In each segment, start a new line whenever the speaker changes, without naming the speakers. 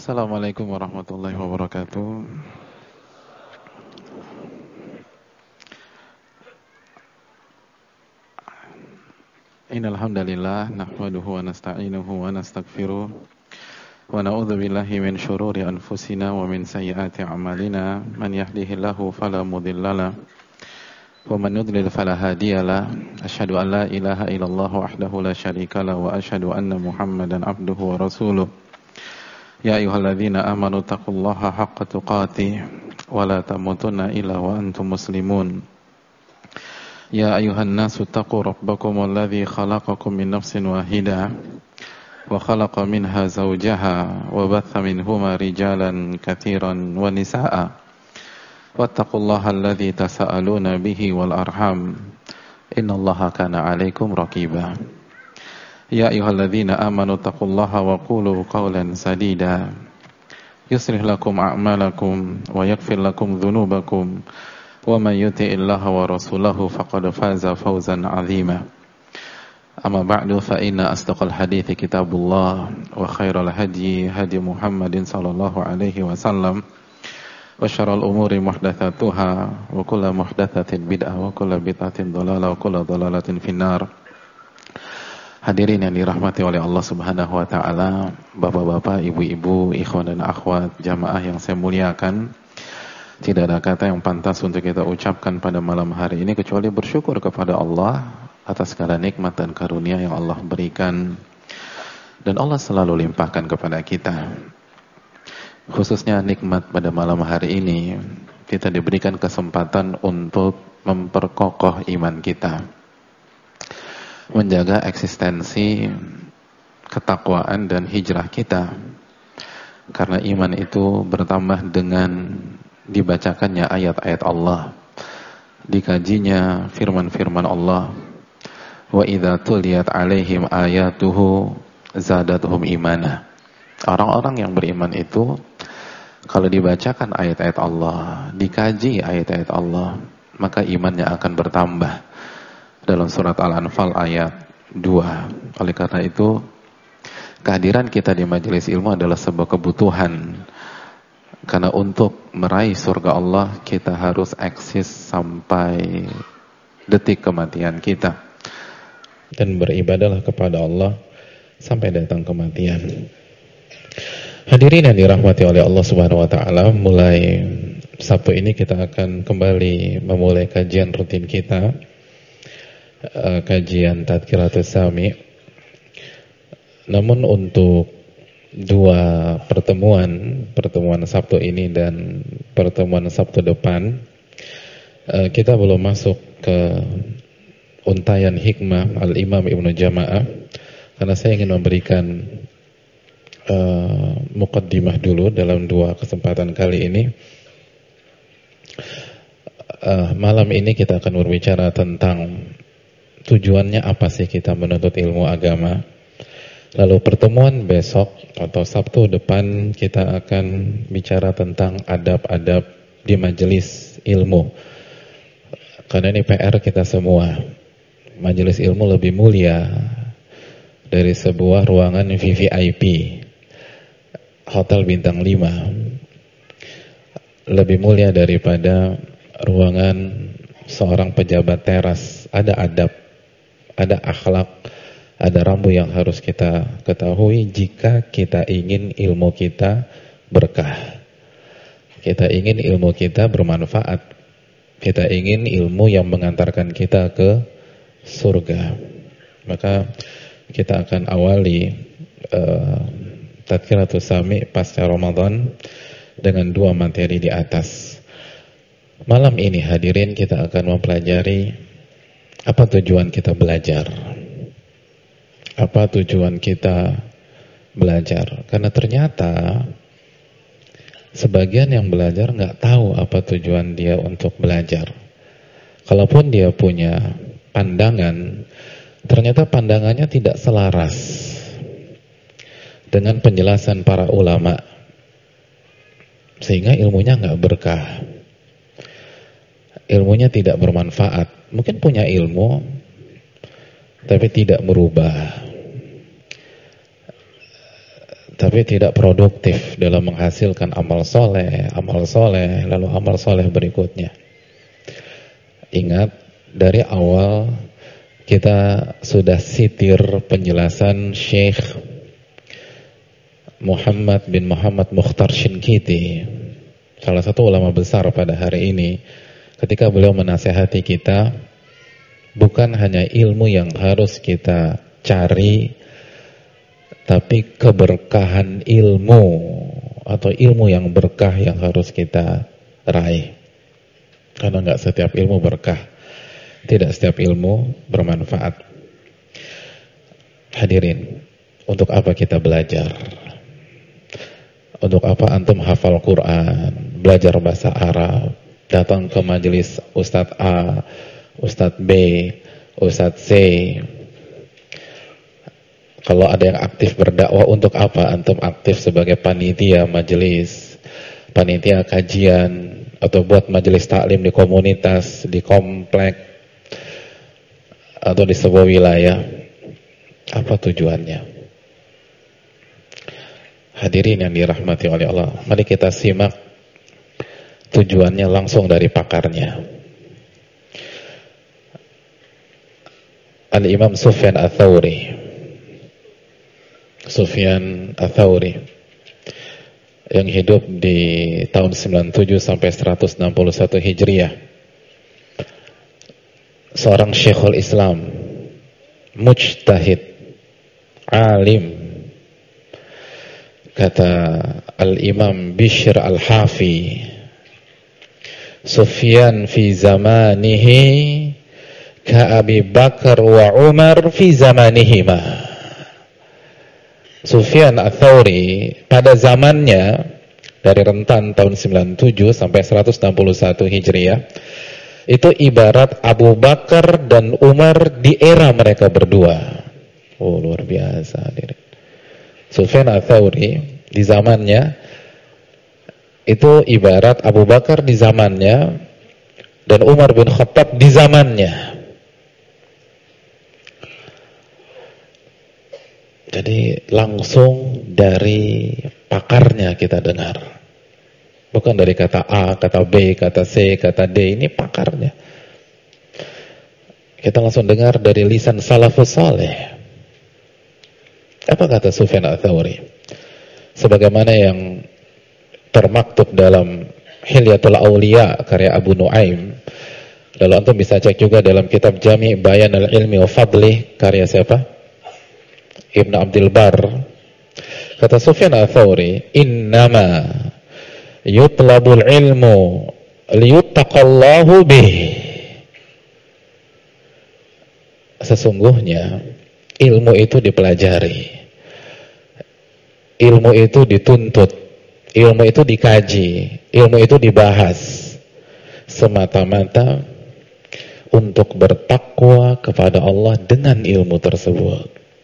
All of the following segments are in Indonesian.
Assalamualaikum warahmatullahi wabarakatuh. Innal hamdalillah nahmaduhu wa nasta'inuhu wa nastaghfiruh wa na'udzu billahi min shururi anfusina wa min sayyiati a'malina man yahdihillahu fala mudhillalah wa man yudlil fala hadiyalah. Asyhadu an la ilaha illallah wahdahu la syarikalah wa asyhadu anna Muhammadan abduhu wa rasuluh. Ya ayyuhalladzina amanu taqullaha haqqa tuqatih wa la tamutunna illa wa antum muslimun. Ya ayyuhan nasu taqu rabbakum alladzi khalaqakum min nafsin wahidah wa khalaqa minha zawjaha wa batha minhuma rijalan katsiran wa nisaa'a wattaqullaha alladzi tasaaluna bihi wal arham innallaha kana 'alaikum raqiba. Ya ayyuhalladzina amanu taqullaha wa qulu qawlan sadida yuslih lakum a'malakum wa yaghfir lakum dhunubakum wa man yuti'illaha wa rasulahu faqad faza fawzan 'azima. Amma ba'du fa inna asdaqal hadithi kitabullah wa khairal hadyi hadyi Muhammadin sallallahu alaihi wasallam wa syarrul umuri muhdatsatuha wa kullu muhdatsatin bid'ah wa kullu bid'atin dhalalah wa kullu dhalalatin finnar. Hadirin yang dirahmati oleh Allah Subhanahu wa taala, bapak-bapak, ibu-ibu, ikhwan dan akhwat, jamaah yang saya muliakan. Tidak ada kata yang pantas untuk kita ucapkan pada malam hari ini kecuali bersyukur kepada Allah atas segala nikmat dan karunia yang Allah berikan dan Allah selalu limpahkan kepada kita. Khususnya nikmat pada malam hari ini, kita diberikan kesempatan untuk memperkokoh iman kita, menjaga eksistensi ketakwaan dan hijrah kita. Karena iman itu bertambah dengan dibacakannya ayat-ayat Allah, dikajinya firman-firman Allah. Wa idza tuliyat alaihim ayatuhu zadatuhum imana. Orang-orang yang beriman itu kalau dibacakan ayat-ayat Allah, dikaji ayat-ayat Allah, maka imannya akan bertambah. Dalam surat Al-Anfal ayat 2. Oleh karena itu, kehadiran kita di majelis ilmu adalah sebuah kebutuhan. Karena untuk meraih surga Allah, kita harus eksis sampai detik kematian kita. Dan beribadahlah kepada Allah sampai datang kematian. Hadirin yang dirahmati oleh Allah Subhanahu wa taala, mulai Sabtu ini kita akan kembali memulai kajian rutin kita, kajian Tadkiratus Sami. Namun untuk dua pertemuan Sabtu ini dan pertemuan Sabtu depan, kita belum masuk ke untayan hikmah Al-Imam Ibnu Jama'ah, karena saya ingin memberikan muqaddimah dulu dalam dua kesempatan kali ini. Malam ini kita akan berbicara tentang tujuannya apa sih kita menuntut ilmu agama. Lalu pertemuan besok atau Sabtu depan kita akan bicara tentang adab-adab di majelis ilmu. Karena ini PR kita semua. Majelis ilmu lebih mulia dari sebuah ruangan VVIP Hotel Bintang 5. Lebih mulia daripada ruangan seorang pejabat teras. Ada adab, ada akhlak, ada rambu yang harus kita ketahui jika kita ingin ilmu kita berkah. Kita ingin ilmu kita bermanfaat. Kita ingin ilmu yang mengantarkan kita ke surga. Maka kita akan awali Tadkiratus Sami pasca Ramadan dengan dua materi di atas. Malam ini hadirin kita akan mempelajari apa tujuan kita belajar. Apa tujuan kita belajar? Karena ternyata sebagian yang belajar nggak tahu apa tujuan dia untuk belajar. Kalaupun dia punya pandangan, ternyata pandangannya tidak selaras dengan penjelasan para ulama, sehingga ilmunya nggak berkah, ilmunya tidak bermanfaat. Mungkin punya ilmu, tapi tidak merubah. tapi tidak produktif dalam menghasilkan amal soleh, lalu amal soleh berikutnya. Ingat, dari awal kita sudah sitir penjelasan Syekh Muhammad bin Muhammad Mukhtar Shinkiti, salah satu ulama besar pada hari ini, ketika beliau menasihati kita, bukan hanya ilmu yang harus kita cari, tapi keberkahan ilmu atau ilmu yang berkah yang harus kita raih. Karena enggak setiap ilmu berkah, tidak setiap ilmu bermanfaat. Hadirin, untuk apa kita belajar? Untuk apa antum hafal Quran, belajar bahasa Arab, datang ke majelis Ustadz A, Ustadz B, Ustadz C? Kalau ada yang aktif berdakwah, untuk apa antum aktif sebagai panitia majelis, panitia kajian, atau buat majelis taklim di komunitas, di komplek, atau di sebuah wilayah? Apa tujuannya? Hadirin yang dirahmati oleh Allah, mari kita simak tujuannya langsung dari pakarnya. Al-Imam Sufyan Ats-Tsauri, yang hidup di tahun 97 sampai 161 Hijriah, seorang Syekhul Islam, mujtahid, alim. Kata Al-Imam Bishr Al-Hafi, Sufyan fi zamanihi ka Abi Bakar wa Umar fi zamanihima. Sufyan Ats-Tsauri pada zamannya, dari rentan tahun 97 sampai 161 Hijriah, itu ibarat Abu Bakar dan Umar di era mereka berdua. Oh, luar biasa. Sufyan Ats-Tsauri di zamannya itu ibarat Abu Bakar di zamannya dan Umar bin Khattab di zamannya. Jadi langsung dari pakarnya kita dengar, bukan dari kata A, kata B, kata C, kata D. Ini pakarnya. Kita langsung dengar dari lisan salafus saleh. Apa kata Sufyan Ats-Tsauri? Sebagaimana yang termaktub dalam Hilyatul Auliya karya Abu Nuaim. Lalu antum bisa cek juga dalam kitab Jami' Bayan al-Ilmi wa Fadlih karya siapa? Ibn Abdul Bar. Kata Sufyan Ats-Tsauri, innama yutlabul ilmu liyuttaqallahu bih. Sesungguhnya ilmu itu dipelajari, ilmu itu dituntut, ilmu itu dikaji, ilmu itu dibahas semata-mata untuk bertakwa kepada Allah dengan ilmu tersebut.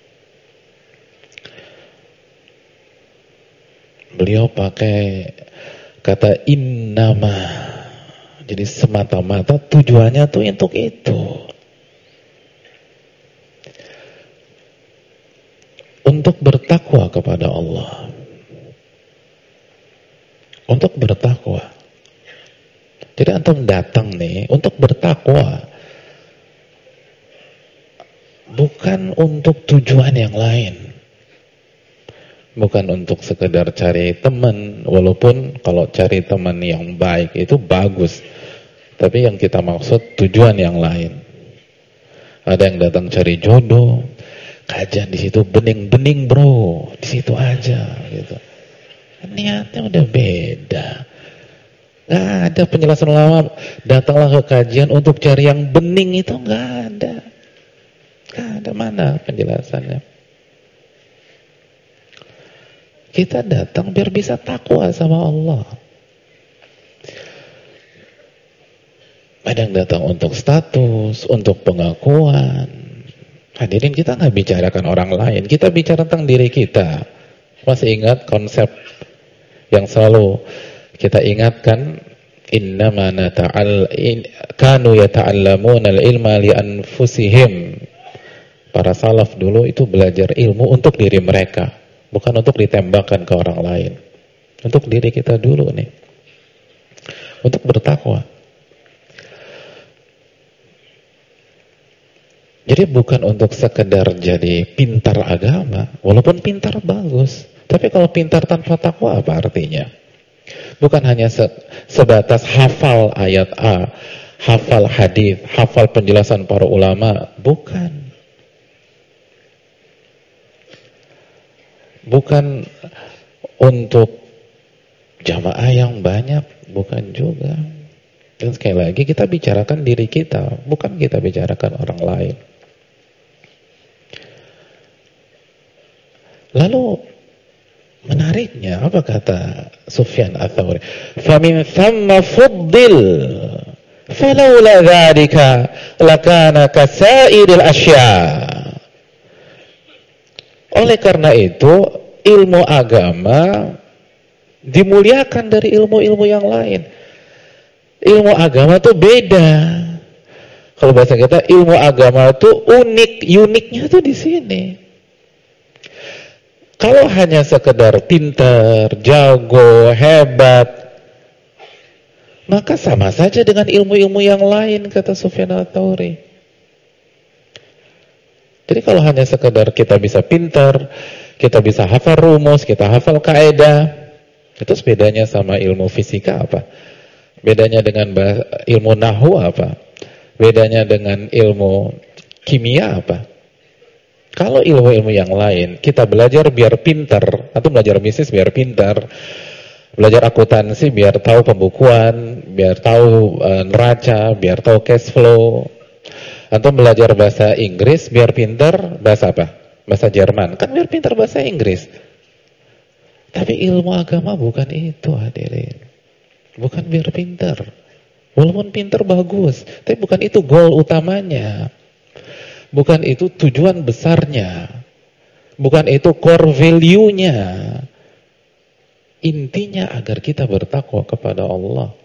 Beliau pakai kata innama, jadi semata-mata tujuannya tuh untuk itu, untuk bertakwa kepada Allah, untuk bertakwa. Jadi antum datang nih untuk bertakwa, bukan untuk tujuan yang lain, bukan untuk sekedar cari teman. Walaupun kalau cari teman yang baik itu bagus, tapi yang kita maksud tujuan yang lain. Ada yang datang cari jodoh, kajian di situ bening-bening bro, di situ aja gitu. Niatnya udah beda. Gak ada penjelasan ulama, datanglah ke kajian untuk cari yang bening, itu gak ada. Gak ada, mana penjelasannya. Kita datang biar bisa takwa sama Allah. Ada yang datang untuk status, untuk pengakuan. Hadirin, kita gak bicarakan orang lain, kita bicara tentang diri kita. Masih ingat konsep yang selalu kita ingatkan, innama kanu yata'allamuna al-ilma li anfusihim. Para salaf dulu itu belajar ilmu untuk diri mereka,
bukan untuk ditembakkan ke orang lain. Untuk diri kita dulu nih. Untuk bertakwa. Jadi bukan untuk sekedar jadi pintar agama, walaupun pintar bagus. Tapi kalau pintar tanpa takwa apa artinya? Bukan hanya sebatas hafal ayat A, hafal hadis, hafal penjelasan para ulama, bukan. Bukan untuk jamaah yang banyak, bukan juga. Dan sekali lagi kita bicarakan diri kita, bukan kita bicarakan orang lain. Lalu menariknya apa kata Sufyan Ats-Tsauri? Famin thamma fuddil falaula dzalika lakana kasairil asya. Oleh karena itu ilmu agama dimuliakan dari ilmu-ilmu yang lain. Ilmu agama itu beda. Kalau bahasa kita ilmu agama itu uniknya itu di sini. Kalau hanya sekedar pintar, jago, hebat, maka sama saja dengan ilmu-ilmu yang lain, kata Sufyan Ats-Tsauri. Jadi kalau hanya sekedar kita bisa pintar, kita bisa hafal rumus, kita hafal kaidah, itu bedanya sama ilmu fisika apa? Bedanya dengan ilmu nahwu apa? Bedanya dengan ilmu kimia apa? Kalau ilmu-ilmu yang lain, kita belajar biar pintar, atau belajar bisnis biar pintar, belajar akuntansi biar tahu pembukuan, biar tahu neraca, biar tahu cash flow, atau belajar bahasa Inggris biar pintar, bahasa apa? Bahasa Jerman, kan biar pintar bahasa Inggris. Tapi ilmu agama bukan itu, hadirin. Bukan biar pintar. Walaupun pintar bagus, tapi bukan itu goal utamanya. Bukan itu tujuan besarnya. Bukan itu core value-nya. Intinya agar kita bertakwa kepada Allah.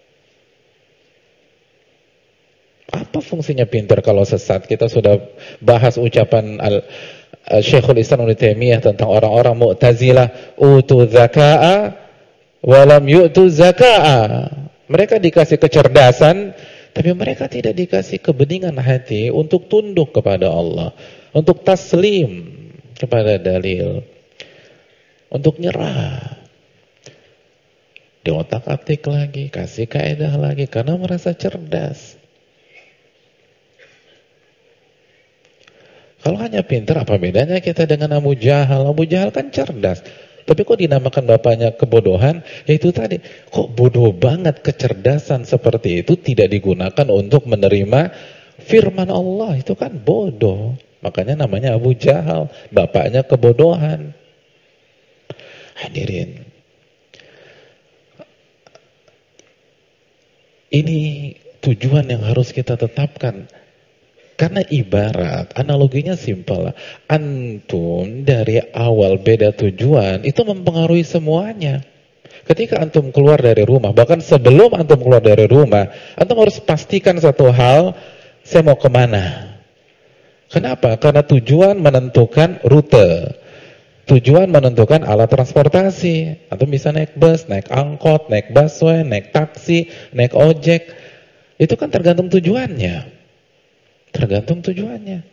Apa fungsinya pintar kalau sesat? Kita sudah bahas ucapan Syekhul Islam Ibnu Taimiyah tentang orang-orang Mu'tazilah, utu zaka'a walam yu'tu zaka'a. Mereka dikasih kecerdasan, tapi mereka tidak dikasih kebeningan hati untuk tunduk kepada Allah, untuk taslim kepada dalil, untuk nyerah. Diotak-atik lagi, kasih kaidah lagi, karena merasa cerdas. Kalau hanya pintar, apa bedanya kita dengan Abu Jahal? Abu Jahal kan cerdas. Tapi kok dinamakan bapaknya kebodohan? Ya itu tadi, kok bodoh banget kecerdasan seperti itu tidak digunakan untuk menerima firman Allah. Itu kan bodoh. Makanya namanya Abu Jahal, bapaknya kebodohan. Hadirin, ini tujuan yang harus kita tetapkan. Karena ibarat, analoginya simpel. Antum dari awal beda tujuan, itu mempengaruhi semuanya. Ketika antum keluar dari rumah, bahkan sebelum antum keluar dari rumah, antum harus pastikan satu hal, saya mau kemana. Kenapa? Karena tujuan menentukan rute. Tujuan menentukan alat transportasi. Antum bisa naik bus, naik angkot, naik busway, naik taksi, naik ojek. Itu kan tergantung tujuannya. Tergantung tujuannya.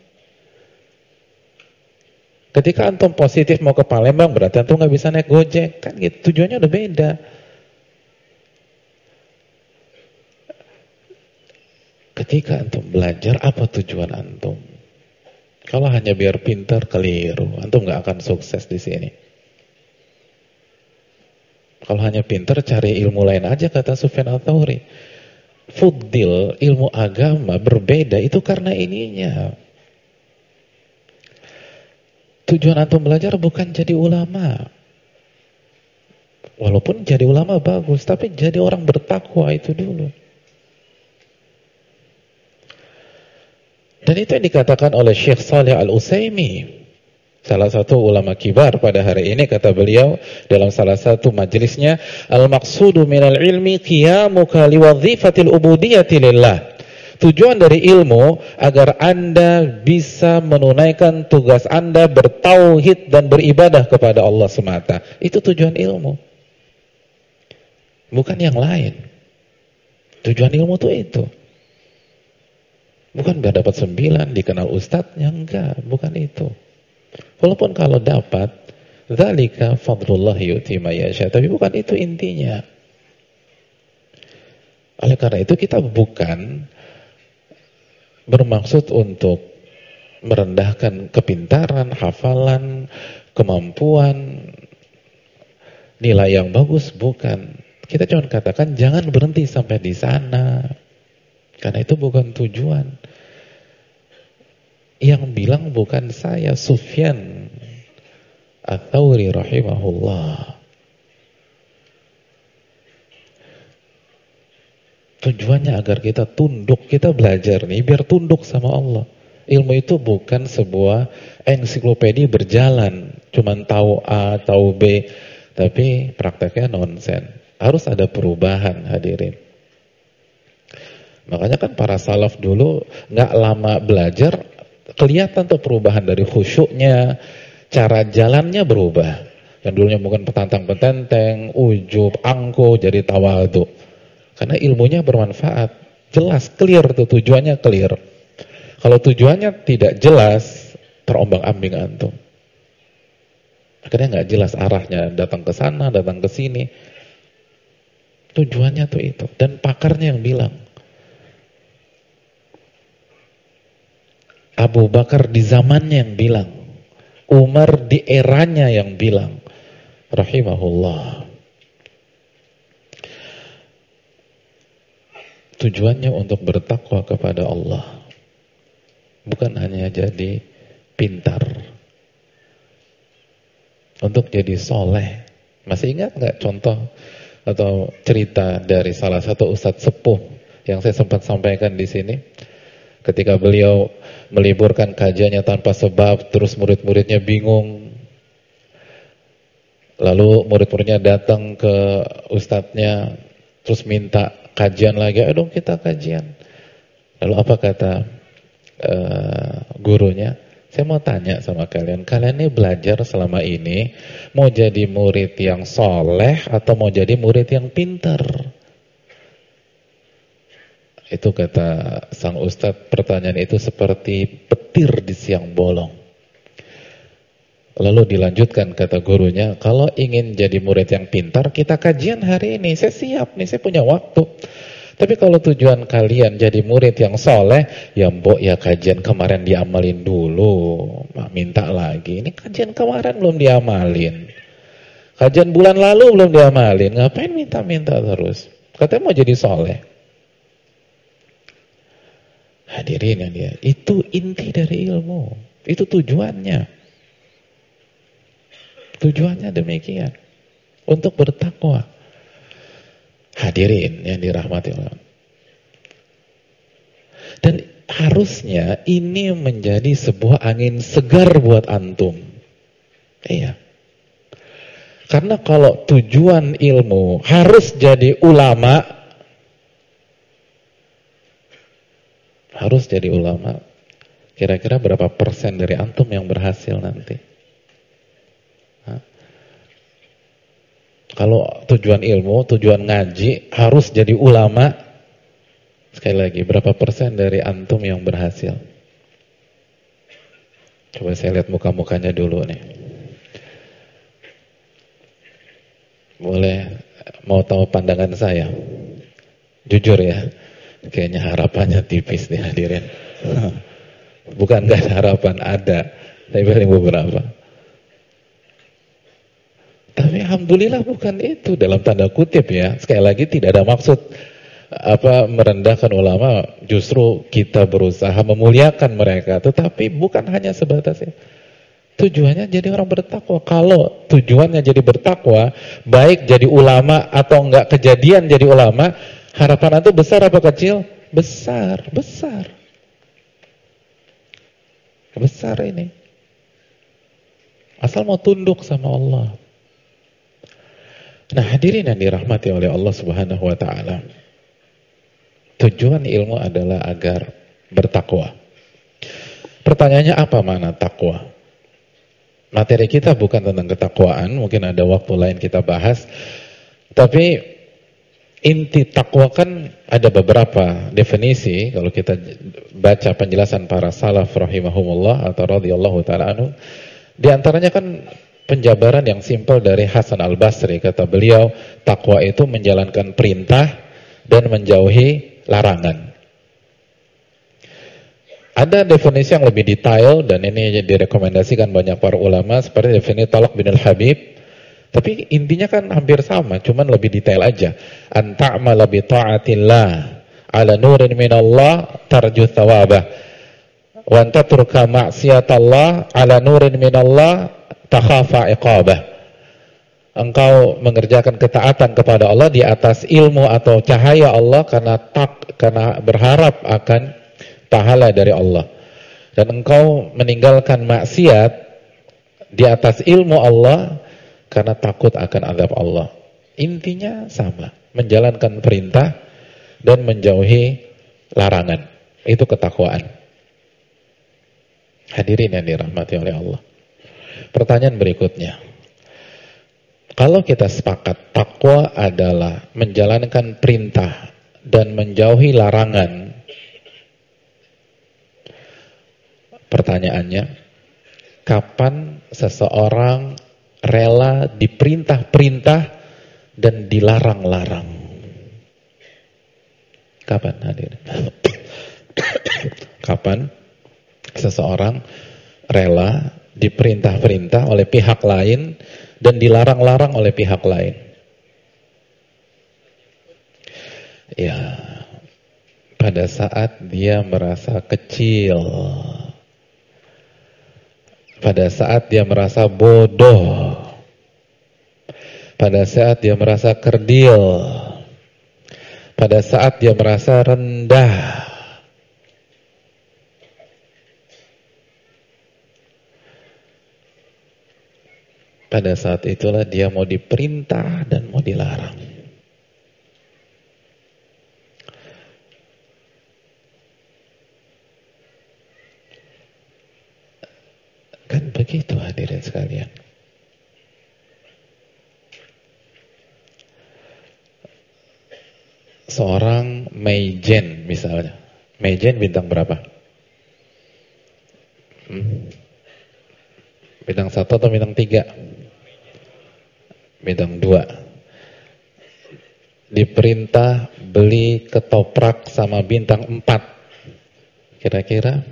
Ketika antum positif mau ke Palembang, berarti antum nggak bisa naik Gojek, kan gitu. Tujuannya udah beda. Ketika antum belajar, apa tujuan antum? Kalau hanya biar pintar, keliru. Antum nggak akan sukses di sini. Kalau hanya pintar, cari ilmu lain aja, kata Sufyan Ats-Tsauri. Fuddil, ilmu agama berbeda itu karena ininya. Tujuan antum belajar bukan jadi ulama. Walaupun jadi ulama bagus, tapi jadi orang bertakwa itu dulu. Dan itu yang dikatakan oleh Syekh Shalih Al-Utsaimin, salah satu ulama kibar pada hari ini, kata beliau dalam salah satu majelisnya, al-maqsudu minal ilmi qiyamuka liwadhifatil ubudiyyati lillah. Tujuan dari ilmu agar Anda bisa menunaikan tugas Anda bertauhid dan beribadah kepada Allah semata. Itu tujuan ilmu. Bukan yang lain. Tujuan ilmu itu. Bukan biar dapat 9, dikenal ustadznya, enggak, bukan itu. Walaupun kalau dapat, dzalika fadlullah yu'ti may yasha, tapi bukan itu intinya. Oleh karena itu kita bukan bermaksud untuk merendahkan kepintaran, hafalan, kemampuan, nilai yang bagus, bukan. Kita cuma katakan jangan berhenti sampai di sana. Karena itu bukan tujuan. Yang bilang bukan saya, Sufyan Ats-Tsauri rahimahullah. Tujuannya agar kita tunduk, kita belajar nih biar tunduk sama Allah. Ilmu itu bukan sebuah ensiklopedi berjalan, cuman tahu A, tahu B, tapi prakteknya nonsen. Harus ada perubahan, hadirin. Makanya kan para salaf dulu nggak lama belajar, kelihatan tuh perubahan dari khusyuknya, cara jalannya berubah. Yang dulunya bukan petantang-petenteng, ujub, angkuh, jadi tawadhu. Karena ilmunya bermanfaat, jelas, clear tuh tujuannya clear. Kalau tujuannya tidak jelas, terombang-ambing antum. Akhirnya nggak jelas arahnya, datang ke sana, datang ke sini. Tujuannya tuh itu, dan pakarnya yang bilang. Abu Bakar di zamannya yang bilang, Umar di eranya yang bilang, rahimahullah. Tujuannya untuk bertakwa kepada Allah, bukan hanya jadi pintar, untuk jadi soleh. Masih ingat nggak contoh atau cerita dari salah satu ustadz sepuh yang saya sempat sampaikan di sini? Ketika beliau meliburkan kajiannya tanpa sebab, terus murid-muridnya bingung. Lalu murid-muridnya datang ke ustadznya, terus minta kajian lagi. Ayo dong kita kajian. Lalu apa kata gurunya? Saya mau tanya sama kalian, kalian ini belajar selama ini mau jadi murid yang soleh atau mau jadi murid yang pintar? Itu kata sang ustadz, pertanyaan itu seperti petir di siang bolong. Lalu dilanjutkan kata gurunya, kalau ingin jadi murid yang pintar, kita kajian hari ini. Saya siap nih, saya punya waktu. Tapi kalau tujuan kalian jadi murid yang soleh, ya mbok ya kajian kemarin diamalin dulu. Minta lagi, ini kajian kemarin belum diamalin. Kajian bulan lalu belum diamalin. Ngapain minta-minta terus? Katanya mau jadi soleh. Hadirin yang dia, itu inti dari ilmu. Itu tujuannya. Tujuannya demikian. Untuk bertakwa. Hadirin yang dirahmati Allah. Dan harusnya ini menjadi sebuah angin segar buat antum. Iya. Karena kalau tujuan ilmu harus jadi ulama, kira-kira berapa persen dari antum yang berhasil nanti? Kalau tujuan ilmu, tujuan ngaji harus jadi ulama, sekali lagi, berapa persen dari antum yang berhasil? Coba saya lihat muka-mukanya dulu nih. Boleh, mau tahu pandangan saya? Jujur ya. Kayaknya harapannya tipis nih hadirin. Bukan gak ada harapan, ada. Tapi paling beberapa. Tapi alhamdulillah bukan itu, dalam tanda kutip ya. Sekali lagi tidak ada maksud merendahkan ulama. Justru kita berusaha memuliakan mereka. Tetapi bukan hanya sebatas itu. Tujuannya jadi orang bertakwa. Kalau tujuannya jadi bertakwa, baik jadi ulama atau enggak kejadian jadi ulama, harapan itu besar apa kecil? Besar, besar. Besar ini. Asal mau tunduk sama Allah. Nah, hadirin yang dirahmati oleh Allah Subhanahu wa taala. Tujuan ilmu adalah agar bertakwa. Pertanyaannya, apa makna takwa? Materi kita bukan tentang ketakwaan, mungkin ada waktu lain kita bahas. Tapi inti takwa kan ada beberapa definisi. Kalau kita baca penjelasan para salaf rahimahumullah atau radhiyallahu taala anhu, di antaranya kan penjabaran yang simpel dari Hasan Al-Basri. Kata beliau, takwa itu menjalankan perintah dan menjauhi larangan. Ada definisi yang lebih detail dan ini direkomendasikan banyak para ulama seperti definisi Talaq bin Al-Habib. Tapi intinya kan hampir sama, cuman lebih detail aja. An ta'mala bi ta'atillah ala nurin minallah tarju thawabah. Wa an tatruka ma'siyatallah ala nurin minallah takhafa iqabah. Engkau mengerjakan ketaatan kepada Allah di atas ilmu atau cahaya Allah karena berharap akan pahala dari Allah. Dan engkau meninggalkan maksiat di atas ilmu Allah karena takut akan azab Allah. Intinya sama, menjalankan perintah dan menjauhi larangan. Itu ketakwaan. Hadirin yang dirahmati oleh Allah. Pertanyaan berikutnya. Kalau kita sepakat takwa adalah menjalankan perintah dan menjauhi larangan, pertanyaannya, kapan seseorang rela diperintah-perintah dan dilarang-larang? Kapan, hadirin? Kapan seseorang rela diperintah-perintah oleh pihak lain dan dilarang-larang oleh pihak lain? Ya, pada saat dia merasa kecil, pada saat dia merasa bodoh, pada saat dia merasa kerdil, pada saat dia merasa rendah. Pada saat itulah dia mau diperintah dan mau dilarang. Kan begitu hadirin sekalian. Seorang Meijen misalnya. Meijen bintang berapa? Bintang 1 atau bintang 3? Bintang 2. Diperintah beli ketoprak sama bintang 4. Kira-kira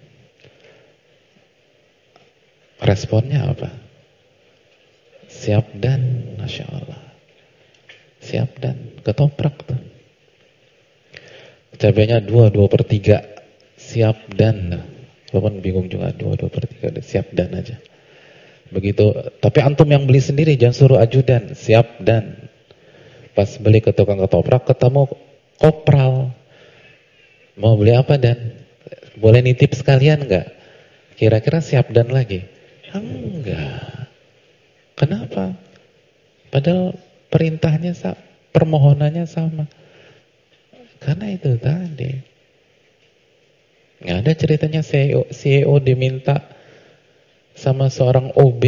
responnya apa? Siap dan, Masya Allah. Siap dan, ketoprak tuh. Cabainya 2/3. Siap dan. Walaupun bingung juga, 2/3. Siap dan aja. Begitu, tapi antum yang beli sendiri, jangan suruh ajudan. Siap dan. Pas beli ke tukang ketoprak, ketemu kopral. Mau beli apa dan? Boleh nitip sekalian enggak? Kira-kira siap dan lagi? Enggak. Kenapa? Padahal perintahnya sama, permohonannya sama. Karena itu tadi. Nggak ada ceritanya CEO diminta sama seorang OB.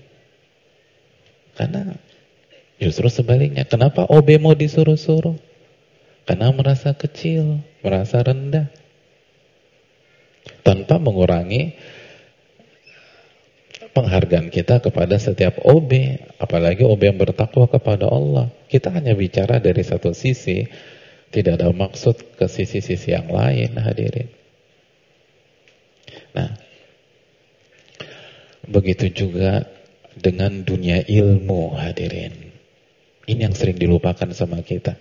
Karena justru sebaliknya. Kenapa OB mau disuruh-suruh? Karena merasa kecil, merasa rendah. Tanpa mengurangi penghargaan kita kepada setiap OB, apalagi OB yang bertakwa kepada Allah. Kita hanya bicara dari satu sisi, tidak ada maksud ke sisi-sisi yang lain, hadirin. Nah, begitu juga dengan dunia ilmu, hadirin. Ini yang sering dilupakan sama kita.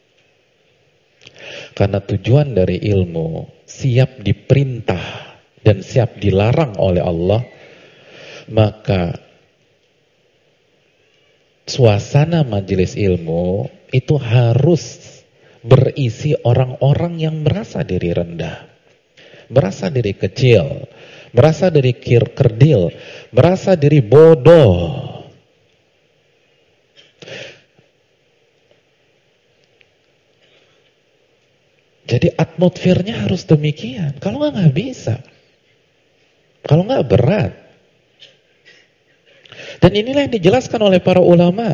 Karena tujuan dari ilmu siap diperintah dan siap dilarang oleh Allah, maka suasana majelis ilmu itu harus berisi orang-orang yang merasa diri rendah, merasa diri kecil, merasa diri kerdil, merasa diri bodoh. Jadi atmosfernya harus demikian. Kalau nggak bisa. Kalau nggak berat. Dan inilah yang dijelaskan oleh para ulama.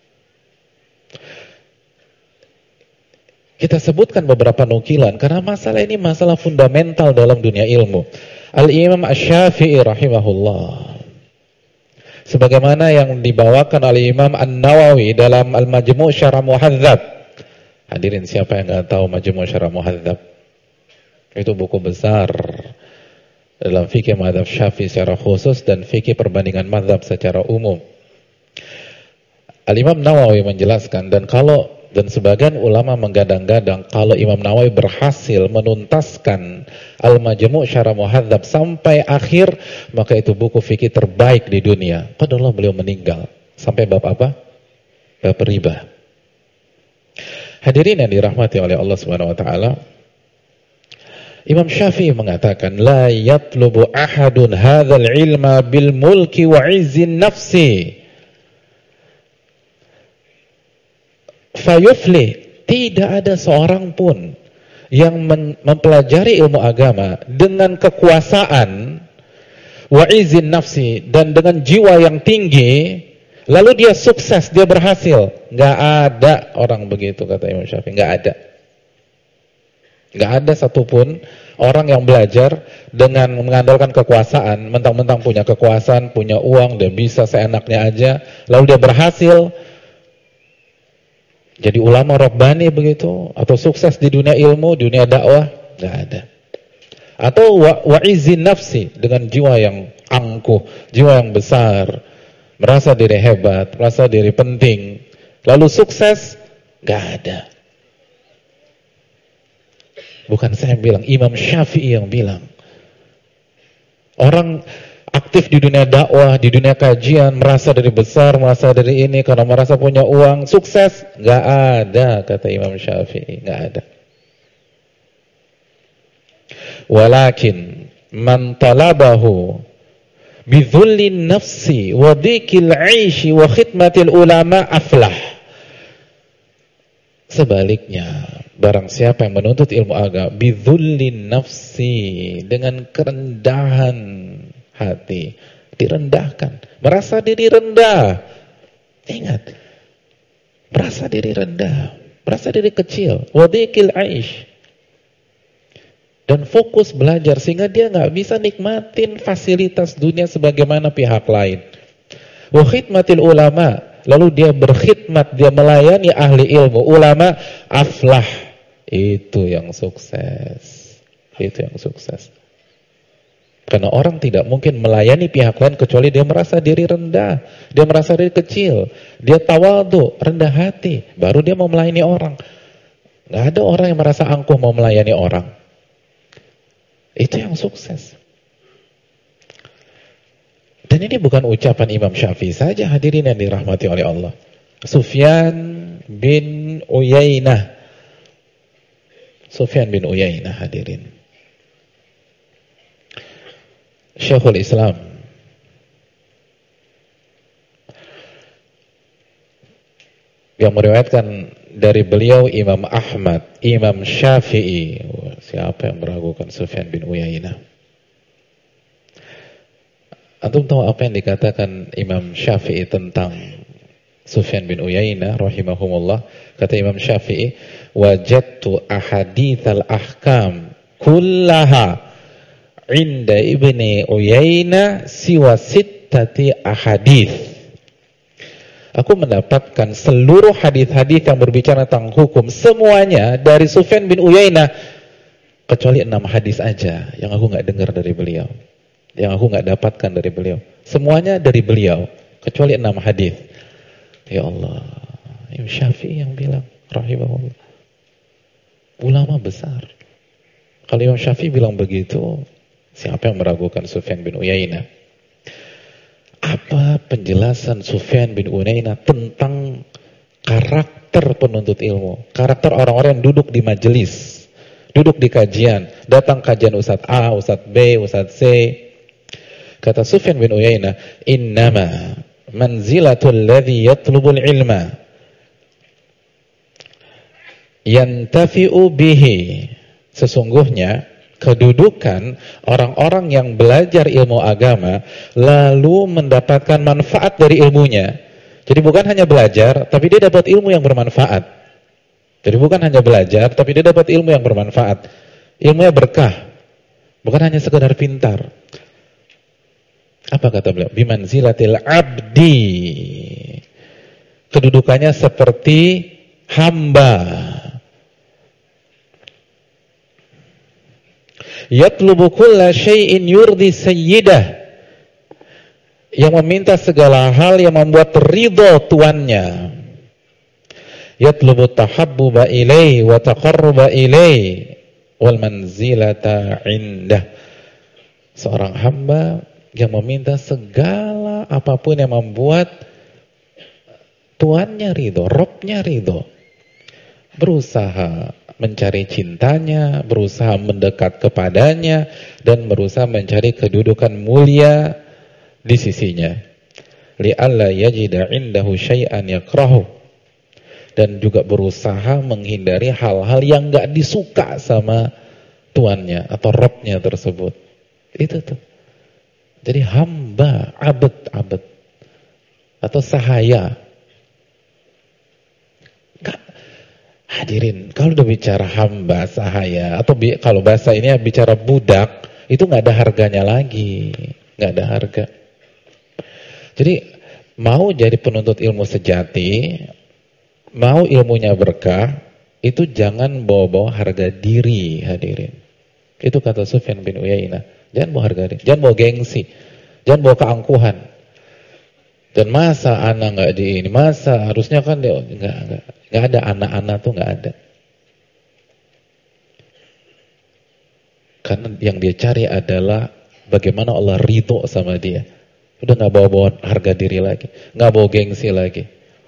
Kita sebutkan beberapa nukilan karena masalah ini masalah fundamental dalam dunia ilmu. Al-Imam Asy-Syafi'i rahimahullah, sebagaimana yang dibawakan oleh Imam An-Nawawi dalam Al-Majmu' Syarah Muhadzab. Hadirin, siapa yang nggak tahu Majmu' Syarah Muhadzab? Itu buku besar dalam fikih mazhab Syafi'i secara khusus dan fikih perbandingan mazhab secara umum. Al-Imam Nawawi menjelaskan, dan sebagian ulama menggadang-gadang kalau Imam Nawawi berhasil menuntaskan Al-Majmu' Syarah Muhadzab sampai akhir, maka itu buku fikih terbaik di dunia. Padahal beliau meninggal sampai bab apa? Bab riba. Hadirin yang dirahmati oleh Allah Subhanahu wa taala, Imam Syafi'i mengatakan, la yatlubu ahadun hadzal ilma bil mulki wa izzin nafsi fayufli. Tidak ada seorang pun yang mempelajari ilmu agama dengan kekuasaan wa izzin nafsi, dan dengan jiwa yang tinggi, lalu dia sukses, dia berhasil. Nggak ada orang begitu, kata Imam Syafi'i. Nggak ada. Nggak ada satupun orang yang belajar dengan mengandalkan kekuasaan, mentang-mentang punya kekuasaan, punya uang, dia bisa seenaknya aja, lalu dia berhasil jadi ulama rabbani begitu, atau sukses di dunia ilmu, dunia dakwah. Nggak ada. Atau wa izzin nafsi, dengan jiwa yang angkuh, jiwa yang besar, merasa diri hebat, merasa diri penting, lalu sukses. Nggak ada. Bukan saya yang bilang, Imam Syafi'i yang bilang. Orang aktif di dunia dakwah, di dunia kajian, merasa diri besar, merasa diri ini karena merasa punya uang, sukses. Nggak ada, kata Imam Syafi'i. Nggak ada. Walakin man talabahu bidhullin nafsi wa dhikil aishi wa khidmatil ulama aflah. Sebaliknya, barang siapa yang menuntut ilmu agama bidhullin nafsi, dengan kerendahan hati, direndahkan, merasa diri rendah. Ingat, merasa diri rendah, merasa diri kecil, wa dhikil aish, dan fokus belajar sehingga dia nggak bisa nikmatin fasilitas dunia sebagaimana pihak lain. Wa khidmatil ulama, lalu dia berkhidmat, dia melayani ahli ilmu, ulama, aflah, itu yang sukses. Itu yang sukses. Karena orang tidak mungkin melayani pihak lain kecuali dia merasa diri rendah, dia merasa diri kecil, dia tawadhu, rendah hati, baru dia mau melayani orang. Nggak ada orang yang merasa angkuh mau melayani orang. Itu yang sukses. Dan ini bukan ucapan Imam Syafi'i saja, hadirin yang dirahmati oleh Allah. Sufyan bin Uyainah. Sufyan bin Uyainah, hadirin. Syekhul Islam. Yang meriwayatkan dari beliau Imam Ahmad, Imam Syafi'i. Siapa yang meragukan Sufyan bin Uyainah? Antum tahu apa yang dikatakan Imam Syafi'i tentang Sufyan bin Uyainah rahimahumullah? Kata Imam Syafi'i, wajadtu ahaditsal ahkam kullaha inda ibni Uyainah siwa sittati ahadits. Aku mendapatkan seluruh hadis-hadis yang berbicara tentang hukum semuanya dari Sufyan bin Uyainah kecuali 6 hadis aja yang aku nggak dengar dari beliau, yang aku nggak dapatkan dari beliau. Semuanya dari beliau kecuali 6 hadis. Ya Allah, Imam Syafi'i yang bilang rahimahullah, ulama besar. Kalau Imam Syafi'i bilang begitu, siapa yang meragukan Sufyan bin Uyainah? Apa penjelasan Sufyan bin Uyainah tentang karakter penuntut ilmu, karakter orang-orang yang duduk di majelis, duduk di kajian, datang kajian Ustadz A, Ustadz B, Ustadz C. Kata Sufyan bin Uyainah, innama manzilatul ladzi yatlubul ilma yantafi'u bihi Sesungguhnya kedudukan orang-orang yang belajar ilmu agama lalu mendapatkan manfaat dari ilmunya. Jadi bukan hanya belajar, tapi dia dapat ilmu yang bermanfaat. Jadi bukan hanya belajar, tapi dia dapat ilmu yang bermanfaat. Ilmunya berkah, bukan hanya sekedar pintar. Apa kata beliau? Bimanzilatil abdi. Kedudukannya seperti hamba. Yatlubu kulla syai'in yurdi sayyidah. Yang meminta segala hal yang membuat ridho tuannya. Yatlubu tahabbuba ilaihi wa taqarruba ilaihi wal manzilata indah. Seorang hamba yang meminta segala apapun yang membuat tuannya ridho, Robnya ridho, berusaha mencari cintanya, berusaha mendekat kepadanya, dan berusaha mencari kedudukan mulia di sisinya. Li'alla yajida indahu syai'an yakrahu, dan juga berusaha menghindari hal-hal yang gak disuka sama tuannya atau Robnya tersebut. Itu tuh. Jadi hamba, abd atau sahaya. Hadirin, kalau udah bicara hamba, sahaya, atau kalau bahasa ini bicara budak, itu nggak ada harganya lagi, nggak ada harga. Jadi mau jadi penuntut ilmu sejati, mau ilmunya berkah, itu jangan bawa-bawa harga diri, hadirin. Itu kata Sufyan bin Uyainah. Jangan bawa harga diri, jangan bawa gengsi, jangan bawa keangkuhan. Dan masa anak nggak di ini, masa harusnya kan dia nggak ada, anak-anak tuh nggak ada. Karena yang dia cari adalah bagaimana Allah ridho sama dia. Udah nggak bawa-bawa harga diri lagi, nggak bawa gengsi lagi.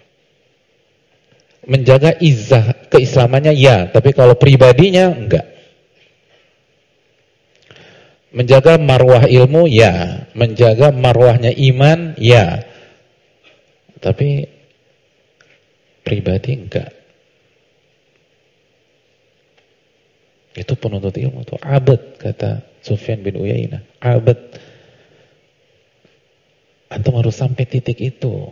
Menjaga izzah keislamannya ya, tapi kalau pribadinya enggak. Menjaga marwah ilmu ya, menjaga marwahnya iman ya. Tapi pribadi enggak. Itu penuntut ilmu tuh, abad, kata Sufyan bin Uyainah, abad. Antum harus sampai titik itu.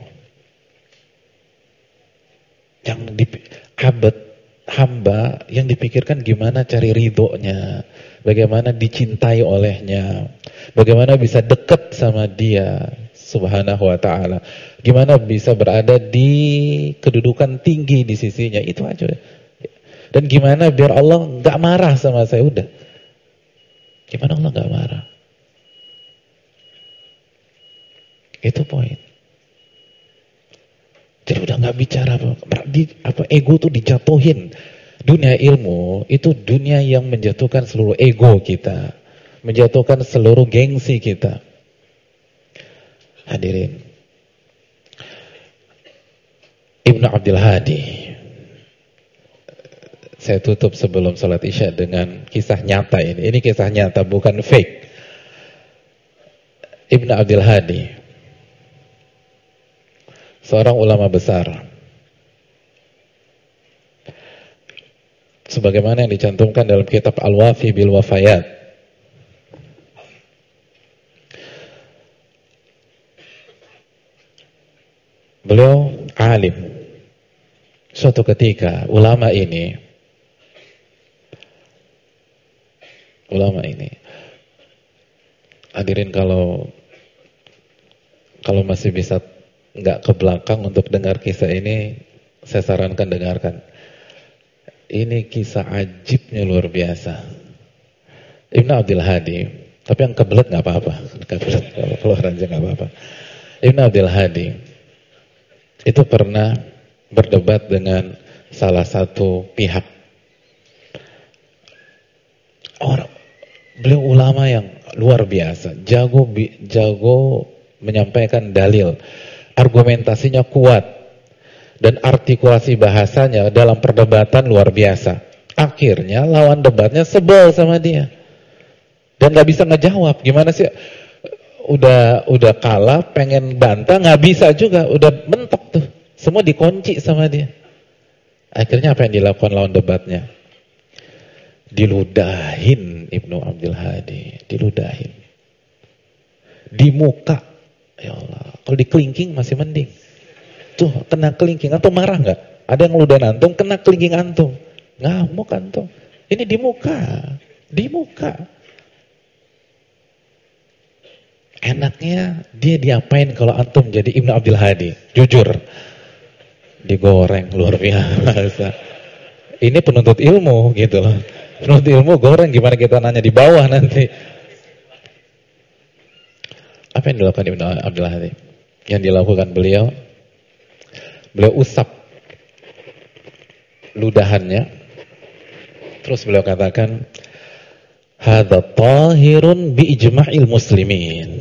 Yang abad, hamba yang dipikirkan gimana cari ridhonya, bagaimana dicintai olehnya, bagaimana bisa dekat sama dia subhanahu wa ta'ala, gimana bisa berada di kedudukan tinggi di sisinya, itu aja. Dan gimana biar Allah gak marah sama saya, udah. Gimana Allah gak marah? Itu poin. Jadi udah gak bicara apa ego tuh dijatuhin. Dunia ilmu itu dunia yang menjatuhkan seluruh ego kita, menjatuhkan seluruh gengsi kita. Hadirin, Ibnu Abdul Hadi. Saya tutup sebelum salat Isya dengan kisah nyata ini. Ini kisah nyata, bukan fake. Ibnu Abdul Hadi, seorang ulama besar. Sebagaimana yang dicantumkan dalam kitab Al-Wafi bil Wafayat. Beliau alim. Suatu ketika ulama ini hadirin, kalau masih bisa nggak ke belakang untuk dengar kisah ini, saya sarankan dengarkan. Ini kisah ajibnya luar biasa. Ibnu Abdul Hadi, tapi yang kebelet nggak apa-apa, keluar aja nggak apa-apa. Ibnu Abdul Hadi itu pernah berdebat dengan salah satu pihak. Beliau ulama yang luar biasa, jago menyampaikan dalil, argumentasinya kuat, dan artikulasi bahasanya dalam perdebatan luar biasa. Akhirnya lawan debatnya sebel sama dia dan gak bisa ngejawab. Gimana sih, udah kalah, pengen bantah gak bisa juga, udah mentok tuh, semua dikunci sama dia. Akhirnya apa yang dilakukan lawan debatnya? Diludahin Ibnu Abdul Hadi, diludahin. Di muka, ya Allah. Kalau di kelingking masih mending. Tuh, kena kelingking, antum marah nggak? Ada yang ngeludahin antum, kena kelingking antum. Ngamuk antum. Ini di muka. Di muka. Enaknya dia diapain kalau antum jadi Ibnu Abdul Hadi? Jujur. Digoreng luar biasa. Ini penuntut ilmu gitu loh. Penuntut ilmu goreng, gimana kita nanya di bawah nanti. Apa yang dilakukan Ibnu Abdul Hadi? Yang dilakukan beliau usap ludahannya. Terus beliau katakan, hadza tahirun bi ijma'il muslimin.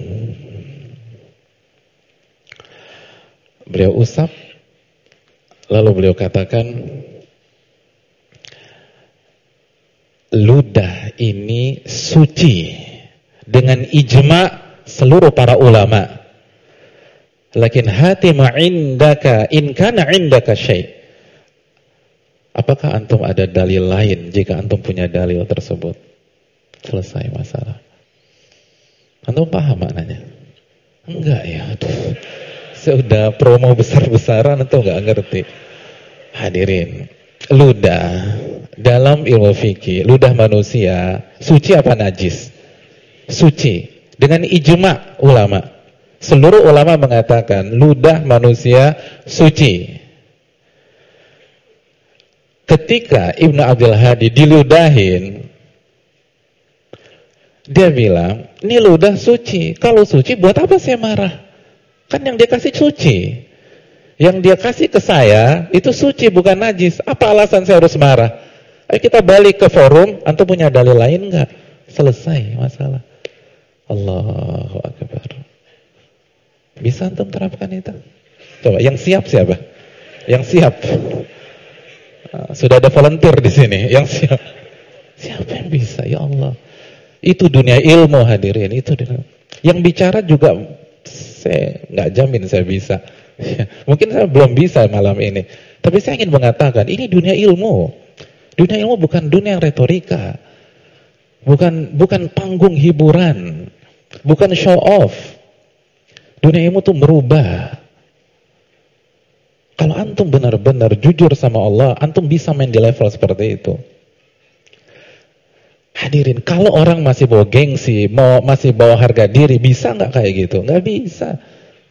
Beliau usap, lalu beliau katakan, ludah ini suci dengan ijma' seluruh para ulama. Lakin hati ma'indaka in kana indaka syai'. Apakah antum ada dalil lain? Jika antum punya dalil tersebut, selesai masalah. Antum paham maknanya? Enggak ya, aduh. Sudah promo besar-besaran antum enggak ngerti. Hadirin, ludah dalam ilmu fikih, ludah manusia suci apa najis? Suci dengan ijma' ulama. Seluruh ulama mengatakan ludah manusia suci. Ketika Ibnu Abdul Hadi diludahin, dia bilang, ini ludah suci. Kalau suci buat apa saya marah? Kan yang dia kasih suci. Yang dia kasih ke saya itu suci bukan najis. Apa alasan saya harus marah? Ayo kita balik ke forum, antum punya dalil lain enggak? Selesai masalah. Allahu Akbar. Bisa antum terapkan itu? Coba, yang siap siapa? Yang siap. Sudah ada volunteer di sini. Yang siap. Siapa yang bisa? Ya Allah. Itu dunia ilmu hadirin. Itu dunia. Yang bicara juga saya nggak jamin saya bisa. Mungkin saya belum bisa malam ini. Tapi saya ingin mengatakan ini dunia ilmu. Dunia ilmu bukan dunia yang retorika. Bukan panggung hiburan. Bukan show off. Dunia ilmu itu merubah. Kalau antum benar-benar jujur sama Allah, antum bisa main di level seperti itu. Hadirin, kalau orang masih bawa gengsi, masih bawa harga diri, bisa nggak kayak gitu? Nggak bisa.